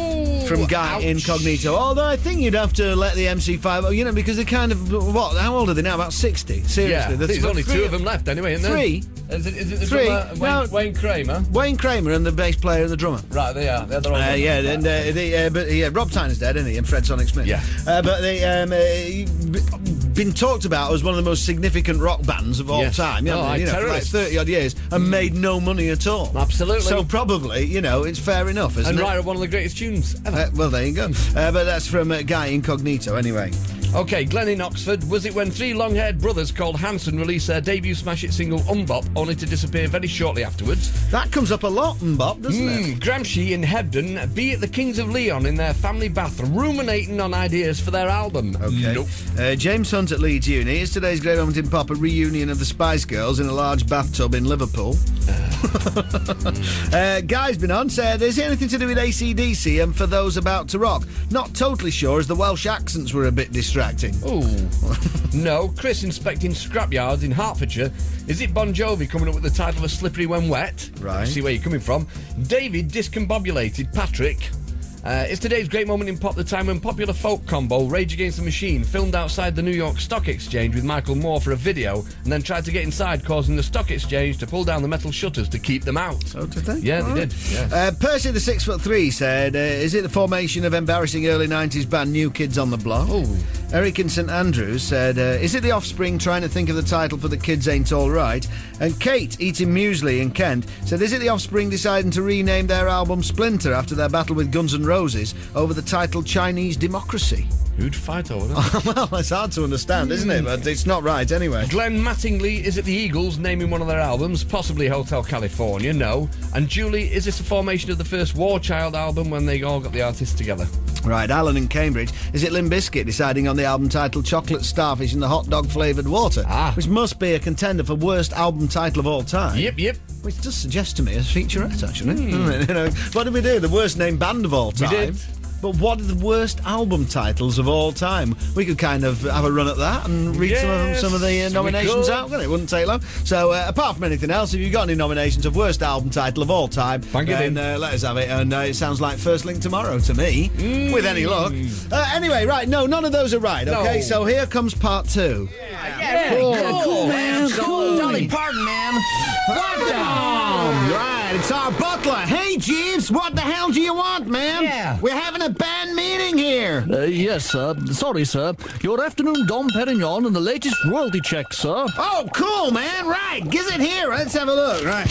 from Guy ouch. Incognito. Although I think you'd have to let the M C five, you know, because they're kind of, what, how old are they now? About sixty? Seriously. Yeah, There's there's only three- two of them left anyway, isn't there? Three? Is it, is it the Three? drummer, Wayne, No. Wayne Kramer? Wayne Kramer and the bass player and the drummer. Right, they are. They're the Uh, yeah, and uh, the, uh, but yeah, Rob Tyner's dead, isn't he? And Fred Sonic Smith. Yeah. Uh, but they um, uh, been talked about as one of the most significant rock bands of all Yes. time. Oh, you know, for like terrorists. thirty odd years and made no money at all. Absolutely. So probably, you know, it's fair enough, isn't And it? write one of the greatest tunes ever. Uh, well, there you go. Uh, but that's from uh, Guy Incognito, anyway. OK, Glenn in Oxford. Was it when three long-haired brothers called Hanson released their debut smash hit single Umbop, only to disappear very shortly afterwards? That comes up a lot, Mbop, doesn't Mm, it? Gramsci in Hebden, be it the Kings of Leon in their family bath, ruminating on ideas for their album. Okay. Nope. Uh, James Hunt at Leeds Uni. Is today's great moment in pop a reunion of the Spice Girls in a large bathtub in Liverpool? uh, Guy's been on, said, is it anything to do with A C D C and for those about to rock? Not totally sure, as the Welsh accents were a bit distracting. Ooh. No, Chris inspecting scrapyards in Hertfordshire. Is it Bon Jovi coming up with the title of Slippery When Wet? Right. See where you're coming from. David discombobulated Patrick. Uh, it's today's great moment in pop, the time when popular folk combo Rage Against the Machine filmed outside the New York Stock Exchange with Michael Moore for a video and then tried to get inside, causing the Stock Exchange to pull down the metal shutters to keep them out. Oh, did they? Yeah, All they right. did. Yeah. Uh, Percy the six foot three said, uh, is it the formation of embarrassing early nineties band New Kids on the Block? Oh. Eric in St Andrews said, uh, is it the Offspring trying to think of the title for The Kids Ain't All Right? And Kate, eating muesli in Kent, said, is it the Offspring deciding to rename their album Splinter after their battle with Guns N' Roses over the title Chinese Democracy? Who'd fight over that? Well, it's hard to understand, isn't it? But it's not right anyway. Glenn Mattingly, is it the Eagles naming one of their albums? Possibly Hotel California, no. And Julie, is this a formation of the first War Child album when they all got the artists together? Right, Alan in Cambridge. Is it Limp Bizkit deciding on the album title Chocolate Starfish in the Hot Dog Flavoured Water? Ah. Which must be a contender for worst album title of all time. Yep, yep. Which does suggest to me a featurette, actually. Mm. You know, what did we do? The worst named band of all time. We did. But what are the worst album titles of all time? We could kind of have a run at that and read some of, Yes, some of the uh, we nominations could. out. It wouldn't take long. So, uh, apart from anything else, if you've got any nominations of worst album title of all time, Bang it then in. uh, let us have it. And uh, it sounds like First Link Tomorrow to me, Mm. with any luck. Uh, anyway, right, no, none of those are right, okay? No. So here comes part two. Yeah, Cool. cool, cool, man. Cool. Dolly Parton, man. What the? Right, it's our butler. Hey, Jeeves, what the hell do you want, man? Yeah. We're having a band meeting here. Uh, yes, sir. Sorry, sir. Your afternoon Dom Perignon and the latest royalty check, sir. Oh, cool, man. Right, gives it here. Let's have a look. Right.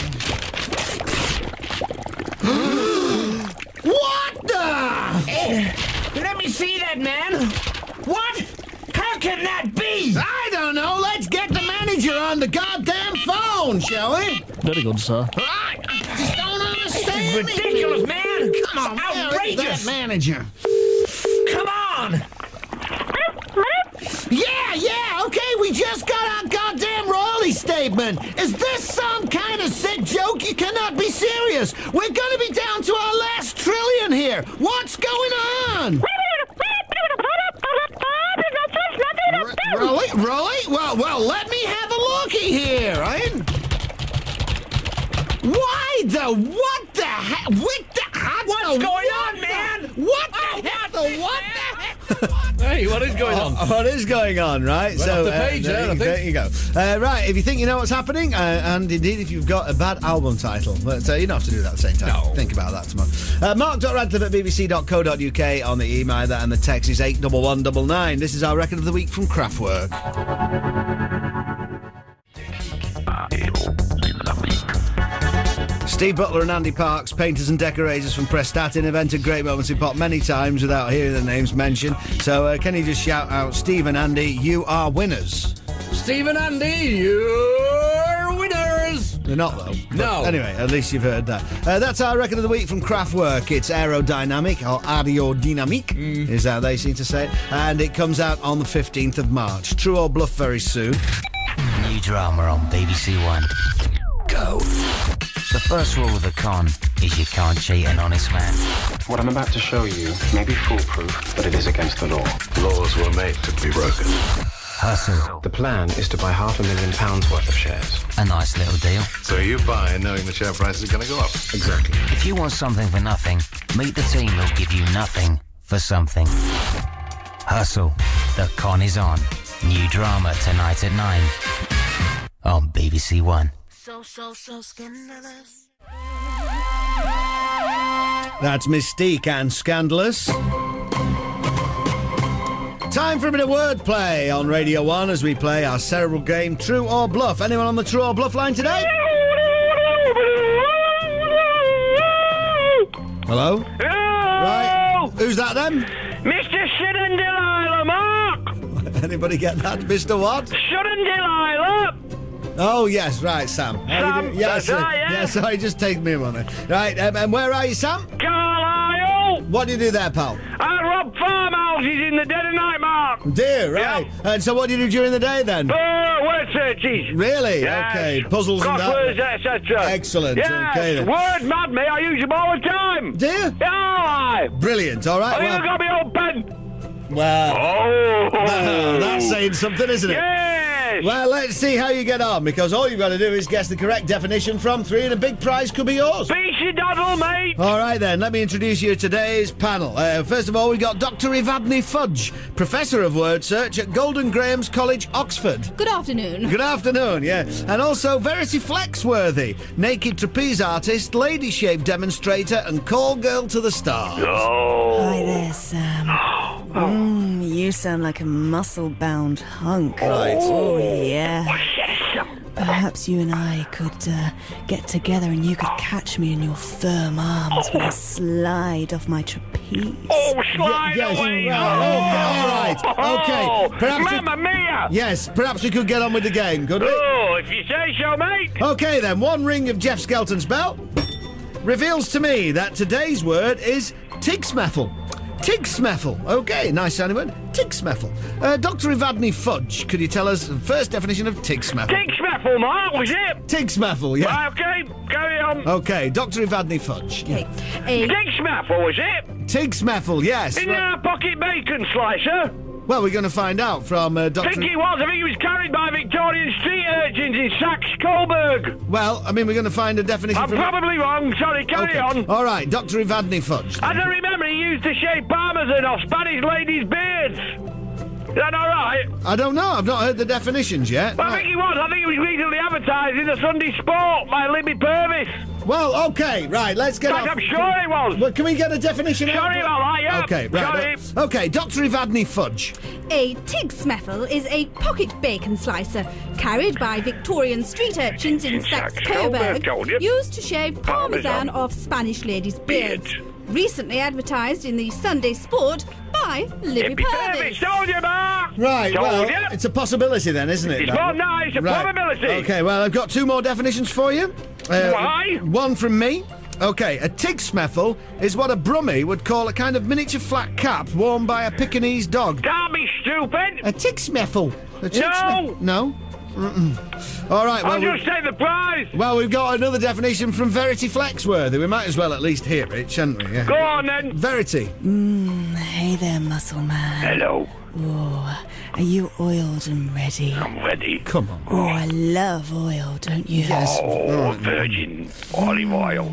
What the? Hey, let me see that, man. What? How can that be? I don't know. Let's get the manager on the goddamn phone, shall we? Very good, sir. I just don't understand. This is ridiculous, man. Come on, Outrageous. Where is that manager? Come on. Yeah, yeah, okay, we just got our goddamn royalty statement. Is this some kind of sick joke? You cannot be serious. We're gonna be down to our last trillion here. What's going on? R- really? Really? Well, well, let me have a looky here, right? Why the, what the heck, what the, What's the, going what on, the- man? What the Oh, heck, what the, the what heck? the heck? Hey, what is going on? Oh, what is going on, right? Right off the page uh, there, I think. there you go. Uh, right, if you think you know what's happening, uh, and indeed if you've got a bad album title, but uh, you don't have to do that at the same time. No. Think about that tomorrow. Uh, mark.radcliffe at b b c dot co dot u k on the email, that, and the text is eight one one nine nine. This is our record of the week from Kraftwerk. Steve Butler and Andy Parks, painters and decorators from Prestatyn, have entered Great Moments in Pop many times without hearing their names mentioned. So uh, can you just shout out, Steve and Andy, you are winners. Steve and Andy, you're winners! They're not, though. But No. Anyway, at least you've heard that. Uh, that's our record of the week from Kraftwerk. It's aerodynamic, or aerodynamic, Mm. is how they seem to say it. And it comes out on the fifteenth of March. True or bluff very soon. New drama on B B C One. Go. The first rule of a con is you can't cheat an honest man. What I'm about to show you may be foolproof, but it is against the law. Laws were made to be broken. Hustle. The plan is to buy half a million pounds worth of shares. A nice little deal. So you buy knowing the share price is going to go up? Exactly. If you want something for nothing, meet the team who'll give you nothing for something. Hustle. The con is on. New drama tonight at nine on B B C One. So, so, so scandalous. That's Mystique and Scandalous. Time for a bit of wordplay on Radio one as we play our cerebral game, True or Bluff. Anyone on the True or Bluff line today? Hello? Hello! Right. Who's that then? Mister Sid and Delilah, Mark! Anybody get that? Mister what? Sid and Delilah! Oh, yes, right, Sam. How you Sam, doing? Yes, that's uh, right, yeah. yeah, sorry, just take me a moment. Right, um, and where are you, Sam? Carlisle! What do you do there, pal? I rob farmhouses in the dead of night, Mark! Dear, right. And so what do you do during the day, then? Uh, word searches! Really? Yes. Okay, puzzles and Crosswords, that. et cetera. Excellent, Yes. okay then. Word mad me, I use them all the time! Do you? Aye! Brilliant, all right. I well, even got my own pen! Well, Oh! uh, that's saying something, isn't it? Yes! Well, let's see how you get on, because all you've got to do is guess the correct definition from three, and a big prize could be yours. Beat your daddle, mate! All right, then, let me introduce you to today's panel. Uh, first of all, we've got Doctor Evadne Fudge, Professor of Word Search at Golden Graham's College, Oxford. Good afternoon. Good afternoon, yeah. And also Verity Flexworthy, naked trapeze artist, lady shape demonstrator, and call girl to the stars. Oh! Hi there, Sam. Mm, you sound like a muscle-bound hunk. Right. Oh, yeah. Perhaps you and I could uh, get together and you could catch me in your firm arms when I slide off my trapeze. Oh, slide yes, away! right, okay, all right, okay. Perhaps we- Mamma mia! Yes, perhaps we could get on with the game, could we? Oh, if you say so, mate! Okay, then, one ring of Jeff Skelton's bell reveals to me that today's word is Tigsmeffel. Tigsmeffel. Okay, nice sounding word. Tigsmeffel. Uh, Doctor Evadne Fudge, could you tell us the first definition of Tigsmeffel? Tigsmeffel, Mark, was it? Tigsmeffel, yeah. Right, okay, carry on. Okay, Doctor Evadne Fudge. Okay. Yeah. A Tigsmeffel, was it? Tigsmeffel, yes. In Right. our pocket bacon slicer? Well, we're going to find out from uh, I Doctor think he was. I think he was carried by Victorian street urchins in Saxe-Coburg. Well, I mean, we're going to find a definition I'm from... probably wrong. Sorry, carry Okay. on. All right, Doctor Evadne Fudge. I don't remember he used to shave parmesan off Spanish ladies' beards. Is that all right? I don't know. I've not heard the definitions yet. I think he was. I think he was recently advertised in the Sunday Sport by Libby Purvis. Well, okay, right, let's get In fact, off- I'm sure he was. Well, can we get a definition? out? Sorry about that, yeah. Okay, right. Sorry. uh, Okay, Doctor Evadne Fudge. A Tigsmeffel is a pocket bacon slicer carried by Victorian street urchins in Saxe-Coburg, told you. Saxe-Coburg, used to shave parmesan Parmesan. off Spanish ladies' beards. Beards. Recently advertised in the Sunday Sport by Libby Libby Purvis. Purvis. Told you, Mark. Right, Told well, you. it's a possibility then, isn't it? It's That- more nice, a Right. probability. Okay, well, I've got two more definitions for you. Uh, Why? One from me. Okay, a Tigsmeffel is what a brummie would call a kind of miniature flat cap worn by a Pekingese dog. Don't be stupid. A Tigsmeffel. A No. Tigsme- No? Mm-mm. All right, well... I'll we- just take the prize. Well, we've got another definition from Verity Flexworthy. We might as well at least hear it, shouldn't we? Yeah. Go on, then. Verity. Mm, hey there, muscle man. Hello. Oh, are you oiled and ready? I'm ready. Come on. Oh, I love oil, don't you? Yes. Oh, virgin olive oil.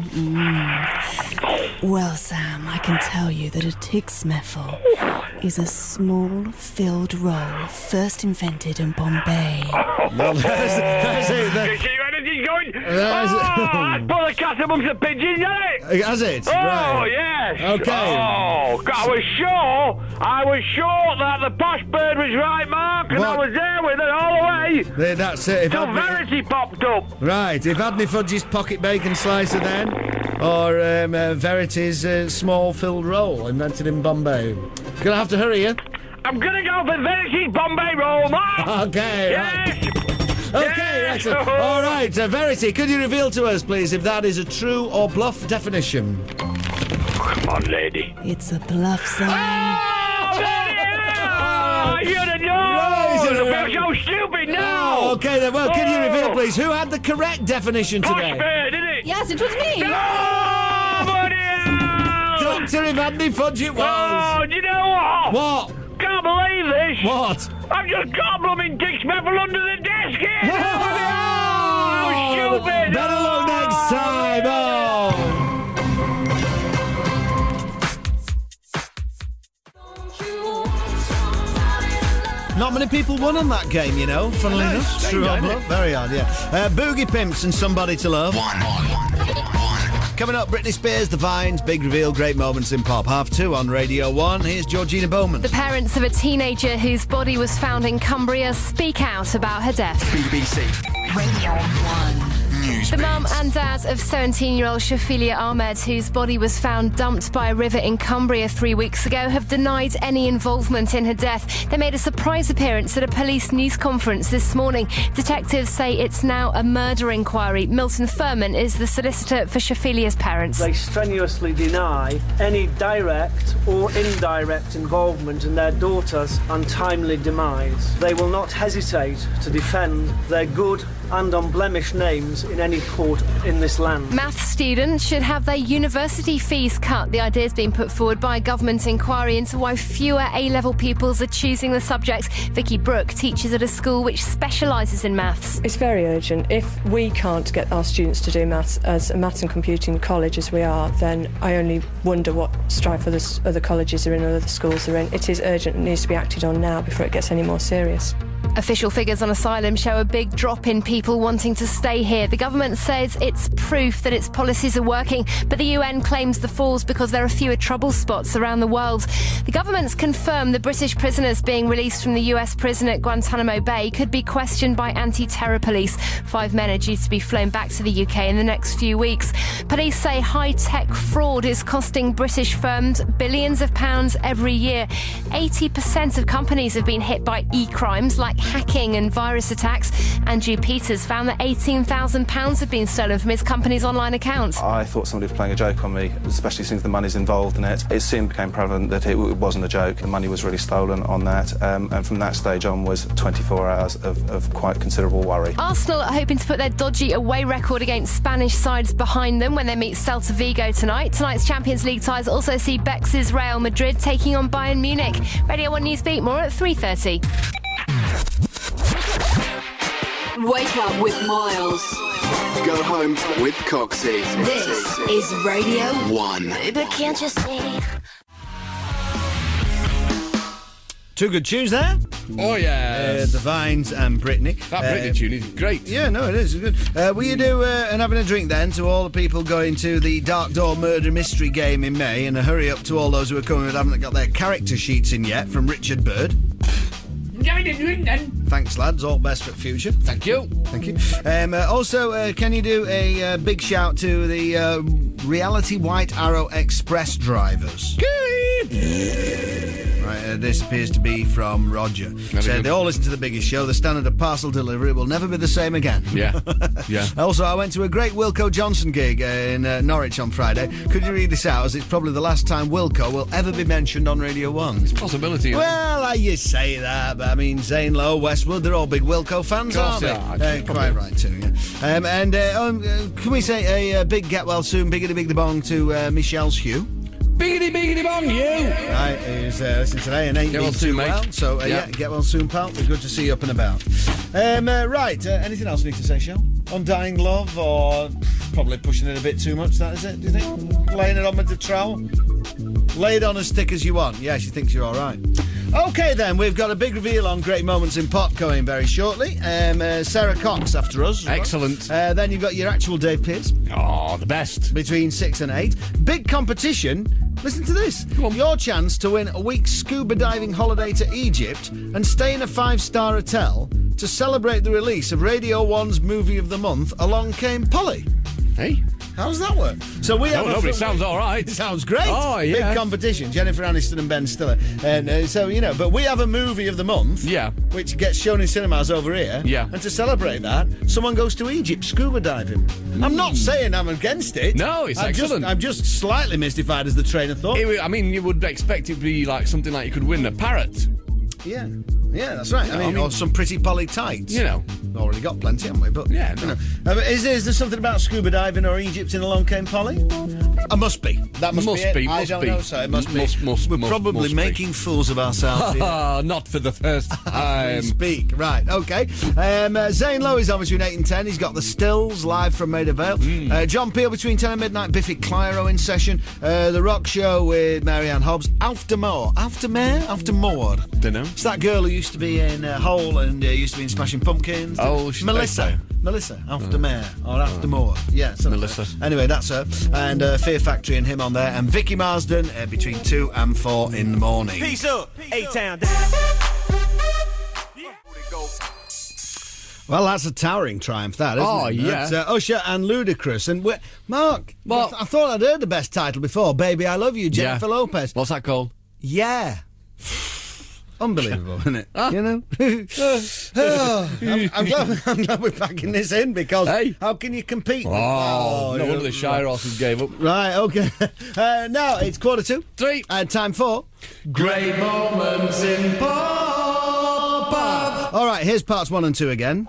Well, Sam, I can tell you that a Tigsmeffel is a small, filled roll first invented in Bombay. Well, that's, that's it. You That, see where anything's going? That's oh, it. that's put the cat amongst the pigeons, isn't it? has it? Oh, Right. yes. Okay. Oh, God, I was sure, I was sure that the posh bird was right, Mark, and I What? was there with it all the way. There, that's it. If Till Adney- Verity popped up. Right, if Adney Fudge's pocket bacon slicer then, or um, uh, Verity's uh, small filled roll invented in Bombay. Gonna have to hurry, yeah? I'm gonna go for Verity's Bombay roll, Mark. Okay, yes. right. Okay, Yes. excellent. All right, uh, Verity, could you reveal to us, please, if that is a true or bluff definition? Come on, lady. It's a bluff, Sam. Oh, oh, I should have known. Right. I'm so stupid now. Oh, okay, then, well, can you Oh. reveal, please, who had the correct definition Posh today? bird, did it? Yes, it was me. Oh, bloody hell. Doctor Evadne Fudge it was. Oh, do you know what? What? God, can't believe this. What? I've just got a blooming Dick Smethel under the desk here. Oh, How stupid. better luck next time. Oh. Not many people won on that game, you know, funnily Nice. enough. Strange, True or isn't not? it? Very odd, yeah. Uh, Boogie Pimps and Somebody to Love. One, one, one. Coming up, Britney Spears, The Vines, big reveal, great moments in pop. Half two on Radio one. Here's Georgina Bowman. The parents of a teenager whose body was found in Cumbria speak out about her death. B B C. Radio one. The mum and dad of seventeen-year-old Shafilia Ahmed, whose body was found dumped by a river in Cumbria three weeks ago, have denied any involvement in her death. They made a surprise appearance at a police news conference this morning. Detectives say it's now a murder inquiry. Milton Furman is the solicitor for Shafilia's parents. They strenuously deny any direct or indirect involvement in their daughter's untimely demise. They will not hesitate to defend their good and unblemished names in any court in this land. Maths students should have their university fees cut. The idea is being put forward by a government inquiry into why fewer A-level pupils are choosing the subject. Vicky Brooke teaches at a school which specialises in maths. It's very urgent. If we can't get our students to do maths as a maths and computing college as we are, then I only wonder what strife other, other colleges are in, other schools are in. It is urgent and needs to be acted on now before it gets any more serious. Official figures on asylum show a big drop in people wanting to stay here. The government says it's proof that its policies are working, but the U N claims the fall's because there are fewer trouble spots around the world. The government's confirmed the British prisoners being released from the U S prison at Guantanamo Bay could be questioned by anti-terror police. Five men are due to be flown back to the U K in the next few weeks. Police say high-tech fraud is costing British firms billions of pounds every year. eighty percent of companies have been hit by e-crimes like hacking and virus attacks. Andrew Peters found that eighteen thousand pounds have been stolen from his company's online accounts. I thought somebody was playing a joke on me, especially since the money's involved in it. It soon became prevalent that it wasn't a joke. The money was really stolen on that, um, and from that stage on was twenty-four hours of, of quite considerable worry. Arsenal are hoping to put their dodgy away record against Spanish sides behind them when they meet Celta Vigo tonight. Tonight's Champions League ties also see Bex's Real Madrid taking on Bayern Munich. Radio one Newsbeat, more at three thirty. Wake up with Miles. Go home with Coxie. This is Radio One. Baby, can't you see? Two good tunes there. Oh, yeah. Uh, the Vines and Britney. That Uh, Britney tune is great. Yeah, no, it is. It's good. Uh, will you do uh, and having a drink then to all the people going to the Dark Door Murder Mystery Game in May, and a hurry up to all those who are coming who haven't got their character sheets in yet from Richard Bird. Thanks, lads. All best for the future. Thank you. Thank you. Um, uh, also, uh, can you do a uh, big shout to the uh, Reality White Arrow Express drivers? Right, uh, this appears to be from Roger. So they all listen to The Biggest Show. The standard of parcel delivery will never be the same again. Yeah, yeah. Also, I went to a great Wilco Johnson gig uh, in uh, Norwich on Friday. Could you read this out, as it's probably the last time Wilco will ever be mentioned on Radio one? It's a possibility. Well, uh, you say that, but I mean, Zane Lowe, Westwood, they're all big Wilco fans, Of aren't course they? they are, Uh, quite right, too, yeah. Um, and uh, um, uh, can we say a uh, big get well soon, biggity biggity bong to uh, Michelle's Hugh? Biggity biggity bong, you! Right, who's uh, listening today and ain't Get been well too soon, mate. well. So, uh, yeah. Yeah. get well soon, pal. Be good to see you up and about. Um, uh, right, uh, anything else you need to say, Shell? Undying love, or probably pushing it a bit too much, that is it, do you think? Laying it on with the trowel? Lay it on as thick as you want. Yeah, she thinks you're all right. OK, then, we've got a big reveal on Great Moments in Pop coming very shortly. Um, uh, Sarah Cox after us. Excellent. Uh, then you've got your actual Dave Pearce. Oh, the best. Between six and eight. Big competition. Listen to this. Your chance to win a week's scuba diving holiday to Egypt and stay in a five-star hotel to celebrate the release of Radio one's Movie of the Month, Along Came Polly. Hey? How does that work? So we No, have a no, but it fr- sounds all right. It sounds great. Oh, yeah. Big competition. Jennifer Aniston and Ben Stiller. And uh, so, you know, but we have a Movie of the Month. Yeah. Which gets shown in cinemas over here. Yeah. And to celebrate that, someone goes to Egypt scuba diving. I'm not saying I'm against it. No, it's I'm excellent. Just, I'm just slightly mystified as the train of thought. It, I mean, you would expect it to be like something like you could win a parrot. Yeah. Yeah, that's right. I mean, I mean or some pretty Polly tights. You know. Already got plenty, haven't we? But, yeah, you no. know. Uh, is, there, is there something about scuba diving or Egypt in Along Came Polly? I must be. That must, Must be. it. be, I must don't be. know, so it must, Must- be. must- We're must- probably must be. making fools of ourselves here. Not for the first time. Speak. Right, okay. Um, uh, Zane Lowe is on between eight and ten. He's got the Stills live from Maida Vale. Mm. Uh, John Peel between ten and midnight. Biffy Clyro in session. Uh, the Rock Show with Marianne Hobbs. After More. After More? After More. Don't know. It's that girl who used to be in uh, Hole and uh, used to be in Smashing Pumpkins. Oh, she's Melissa. okay. Melissa. After Mayor. Or After More. Yeah. something like Melissa. that. Anyway, that's her. And uh, Fear Factory and him on there. And Vicky Marsden uh, between two and four in the morning. Peace up, A-Town. Well, that's a towering triumph, that, isn't Oh, it? yeah. That's, uh, Usher and Ludacris. And we're, Mark, Well- I, th- I thought I'd heard the best title before. Baby, I Love You, Jennifer Yeah. Lopez. What's that called? Yeah. Unbelievable, isn't it? You know? Oh, I'm, I'm, glad, I'm glad we're packing this in because Hey. how can you compete? with- Oh, no you wonder know, the Shire horses gave up. Right, okay. Uh, now it's quarter two. Three. And time for Great Moments in Pop Up. All right, here's parts one and two again.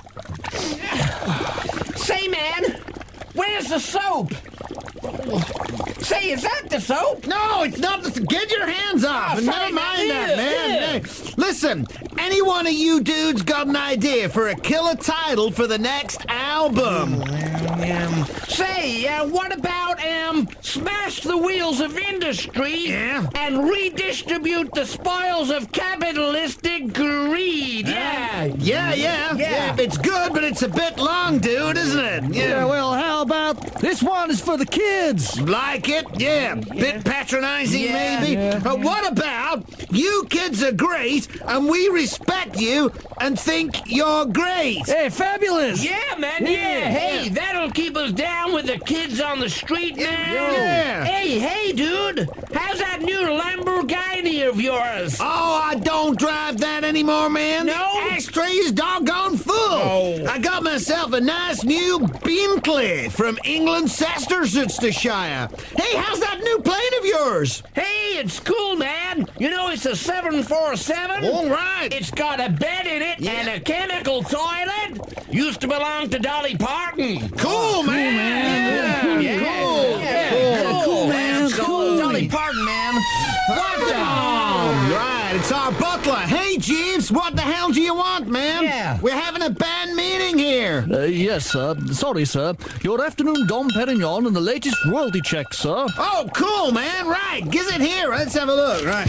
Say, man, where's the soap? Say, is that the soap? No, it's not. The, get your hands off. Oh, and sorry, never mind man. that, Ew, man. ew. Hey, listen, any one of you dudes got an idea for a killer title for the next album? Um, say, uh, what about, um, smash the wheels of industry Yeah. and redistribute the spoils of capitalistic greed? Yeah. Yeah, yeah, Yeah. It's good, but it's a bit long, dude, isn't it? Yeah, well, how about this one is for the kids? Like it? Yeah. Bit patronizing, Yeah. maybe? Yeah. But what about you kids are great and we respect you and think you're great? Hey, fabulous! Yeah, man, yeah. Hey, that'll keep us down with the kids on the street, man. Yeah. Hey, hey, dude. How's that new Lamborghini of yours? Oh, I don't drive that anymore, man. No? The ashtray is doggone full. Oh. I got myself a nice new Bentley from England's Worcestershire. Hey, how's that new plane of yours? Hey, it's cool, man. You know, it's a seven forty-seven. All right. It's got a bed in it Yeah. and a chemical toilet. Used to belong to Dolly Parton. Cool, man. Yeah, Yeah. Cool. yeah, Cool. cool, man. It's Cool. Dolly Parton, man. What the? Right, it's our butler. Hey, Jeeves, what the hell do you want, man? Yeah. We're having a band meeting here. Uh, yes, sir. Sorry, sir. Your afternoon Dom Perignon and the latest royalty check, sir. Oh, cool, man. Right, give it here. Let's have a look. Right.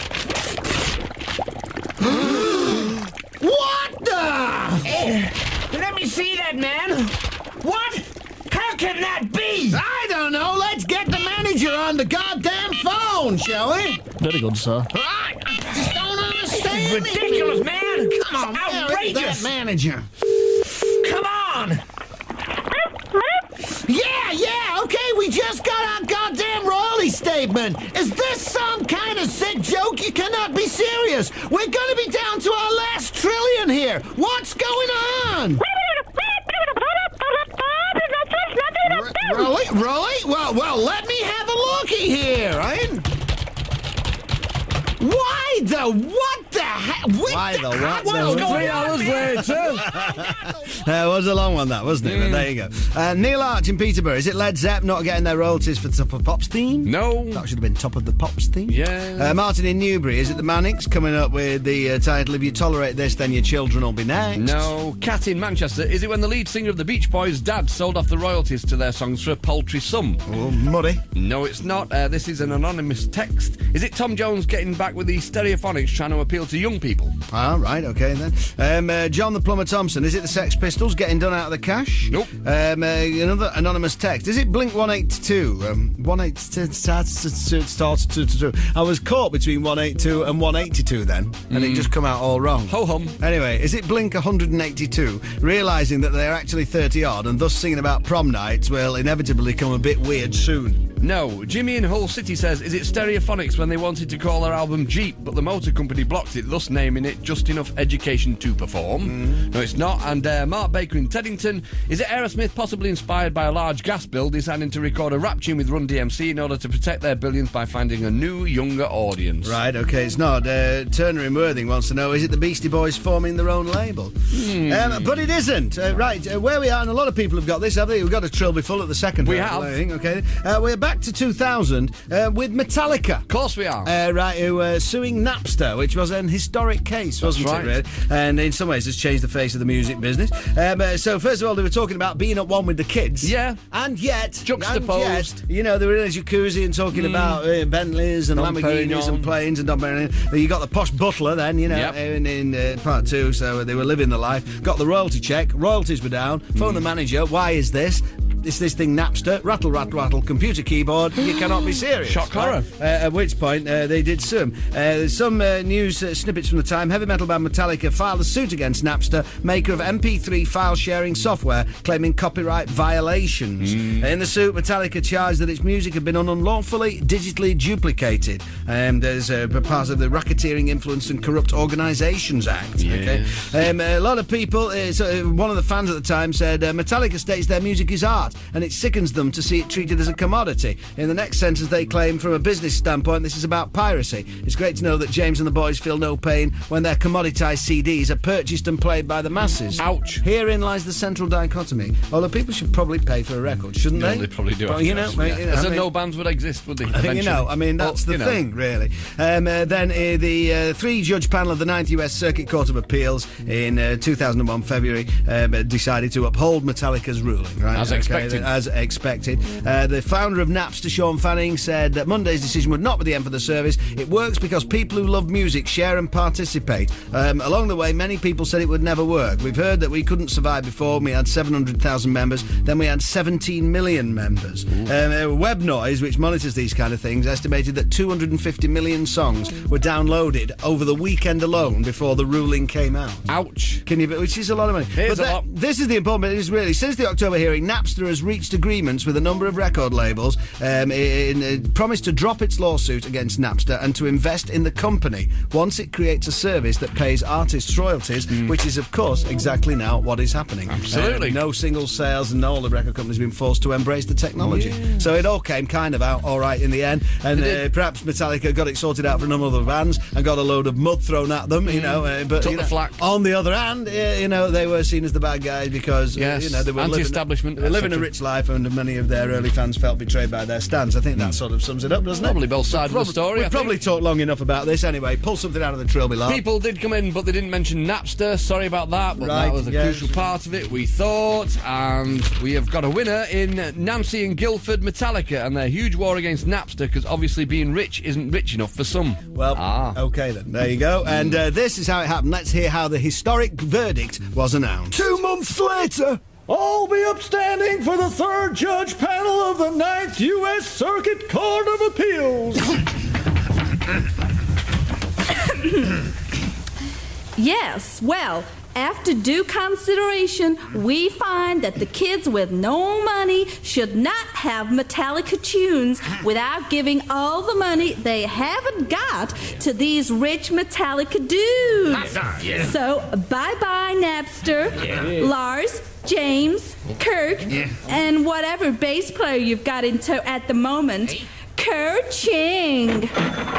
What the? Eh, let me see that, man. What? How can that be? I don't know. Let's get the manager on the goddamn phone, shall we? Very good, sir. I just don't understand. This is ridiculous, man. Come on, It's man. outrageous. That manager. Come on. Yeah, yeah, okay, we just got our goddamn royalty statement. Is this some kind of sick joke? You cannot be serious. We're gonna be down to our last trillion here. What's going on? R- really? Really? Well, well, let me have a looky here, right? Why the what the hell? Why the what? What's the- going Three on? hours man? Uh, it was a long one, that, wasn't it? But there you go. Uh, Neil Arch in Peterborough. Is it Led Zepp not getting their royalties for the Top of the Pops theme? No. That should have been Top of the Pops theme. Yeah. Uh, Martin in Newbury. Is it the Manics coming up with the uh, title, If You Tolerate This, Then Your Children Will Be Next? No. Cat in Manchester. Is it when the lead singer of the Beach Boys' dad sold off the royalties to their songs for a paltry sum? Oh, muddy. No, it's not. Uh, this is an anonymous text. Is it Tom Jones getting back with the Stereophonics trying to appeal to young people? Ah, right, okay then. Um, uh, John the Plumber Thompson. Is it the Sex Pistols getting done out of the cash? Nope. Um, uh, another anonymous text. Is it Blink one eighty-two? Um, one eighty-two. I was caught between one eighty-two and one eighty-two then, and it just come out all wrong. Ho hum. Anyway, is it Blink one eighty-two, realising that they're actually thirty odd and thus singing about prom nights will inevitably come a bit weird soon? No. Jimmy in Hull City says, is it Stereophonics when they wanted to call their album Jeep, but the motor company blocked it, thus naming it Just Enough Education to Perform? Mm. No, it's not. And uh, Mark Baker in Teddington, is it Aerosmith possibly inspired by a large gas bill, deciding to record a rap tune with Run D M C in order to protect their billions by finding a new, younger audience? Right, OK, it's not. Uh, Turner in Worthing wants to know, is it the Beastie Boys forming their own label? Hmm. Um, but it isn't. Uh, right, uh, where we are, and a lot of people have got this, have they? We've got a Trilby full at the second We level, have. I think, OK. Uh, we're back to two thousand uh, with Metallica. Of course we are. Uh, right, who were uh, suing Napster, which was an historic case, wasn't That's it, right. really? And in some ways has changed the face of the music business. Um, uh, so, first of all, they were talking about being at one with the kids. Yeah. And yet... Juxtaposed. And yet, you know, they were in a jacuzzi and talking Mm. about uh, Bentleys and Dom Lamborghinis Perignon. and planes and Dom Perignon. You got the posh butler then, you know, Yep. in, in uh, part two, so they were living the life. Got the royalty check, royalties were down, phone the manager, why is this? It's this thing Napster, rattle, rattle, rattle, computer keyboard, you cannot be serious. Shock horror. Uh, at which point uh, they did sue him. Uh, there's some uh, news uh, snippets from the time. Heavy metal band Metallica filed a suit against Napster, maker of M P three file sharing software, claiming copyright violations. In the suit, Metallica charged that its music had been unlawfully digitally duplicated. Um, there's uh, part of the Racketeering, Influence and Corrupt Organisations Act. Okay? Um, a lot of people, uh, so, uh, one of the fans at the time said, uh, Metallica states their music is art, and it sickens them to see it treated as a commodity. In the next sentence, they claim, from a business standpoint, this is about piracy. It's great to know that James and the boys feel no pain when their commoditised C Ds are purchased and played by the masses. Ouch. Herein lies the central dichotomy. Although people should probably pay for a record, shouldn't No, they? they probably do. Well, you know, actually, mate, yeah. you know, As I though mean- no bands would exist, would they? I think, you know, eventually? I mean, that's Well, the you know. thing, really. Um, uh, then uh, the uh, three-judge panel of the ninth U S Circuit Court of Appeals in uh, two thousand one, February, um, uh, decided to uphold Metallica's ruling, right? As expected. As expected. Uh, the founder of Napster, Sean Fanning, said that Monday's decision would not be the end for the service. It works because people who love music share and participate. Um, along the way, many people said it would never work. We've heard that we couldn't survive before. We had seven hundred thousand members. Then we had seventeen million members. Um, uh, Web Noise, which monitors these kind of things, estimated that two hundred fifty million songs were downloaded over the weekend alone before the ruling came out. Ouch. Can you? Which is a lot of money. Here's but a that- lot. This is the important bit. Is really since the October hearing, Napster has reached agreements with a number of record labels. Um, in, in, uh, promised to drop its lawsuit against Napster and to invest in the company once it creates a service that pays artists royalties, which is, of course, exactly now what is happening. Absolutely. Uh, no single sales, and all the record companies have been forced to embrace the technology. So it all came kind of out all right in the end, and uh, perhaps Metallica got it sorted out for a number of other bands and got a load of mud thrown at them, you know. Uh, but Took you the know, flak. on the other hand, uh, you know, they were seen as the bad guys because uh, Yes, you know they were living, anti-establishment, they were living a et cetera. rich life, and many of their early fans felt betrayed by their stance. I think that sort of sums it up, doesn't it? Probably both sides of the Prob- story, We've I probably think. talked long enough about this anyway. Pull something out of the Trilby lot. People did come in, but they didn't mention Napster. Sorry about that, but Right, that was a yes. crucial part of it, we thought. And we have got a winner in Nancy and Guildford Metallica and their huge war against Napster, because obviously being rich isn't rich enough for some. Well, ah. okay then. There you go. And uh, this is how it happened. Let's hear how the historic verdict was announced. Two months later, I'll be upstanding for the third judge panel of the ninth U S Circuit Court of Appeals. Yes, well, after due consideration, we find that the kids with no money should not have Metallica tunes without giving all the money they haven't got to these rich Metallica dudes. That's- yeah. So, bye-bye, Napster, Yeah. Lars, James, Kirk, Yeah. and whatever bass player you've got in tow at the moment, Kerching.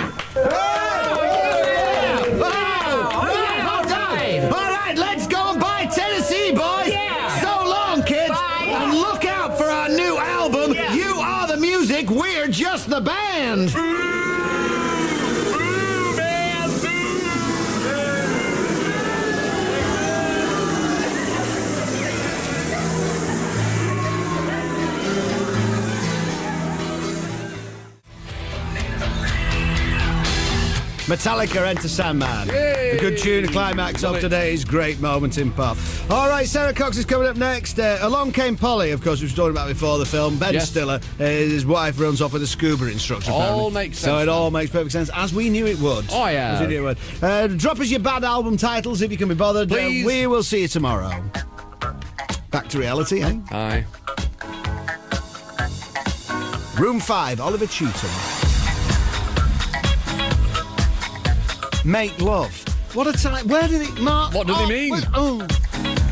All right, let's go and buy Tennessee, boys. Yeah. So long, kids. Bye. And look out for our new album. Yeah. You are the music, we're just the band. Metallica, Enter Sandman. Yay! A good tune, a climax Love of it. today's great moment in pop. All right, Sarah Cox is coming up next. Uh, along came Polly, of course, we were talking about before the film. Ben Yes. Stiller, uh, his wife runs off with a scuba instructor. All apparently. makes So sense it now. all makes perfect sense, as we knew it would. Oh, yeah. As we knew it would. Uh, drop us your bad album titles if you can be bothered. Uh, Please. we will see you tomorrow. Back to reality, eh? Aye. Room five, Oliver Chewton. Make love. What a time. Where did it... Mark... What does oh, he mean? wait, oh.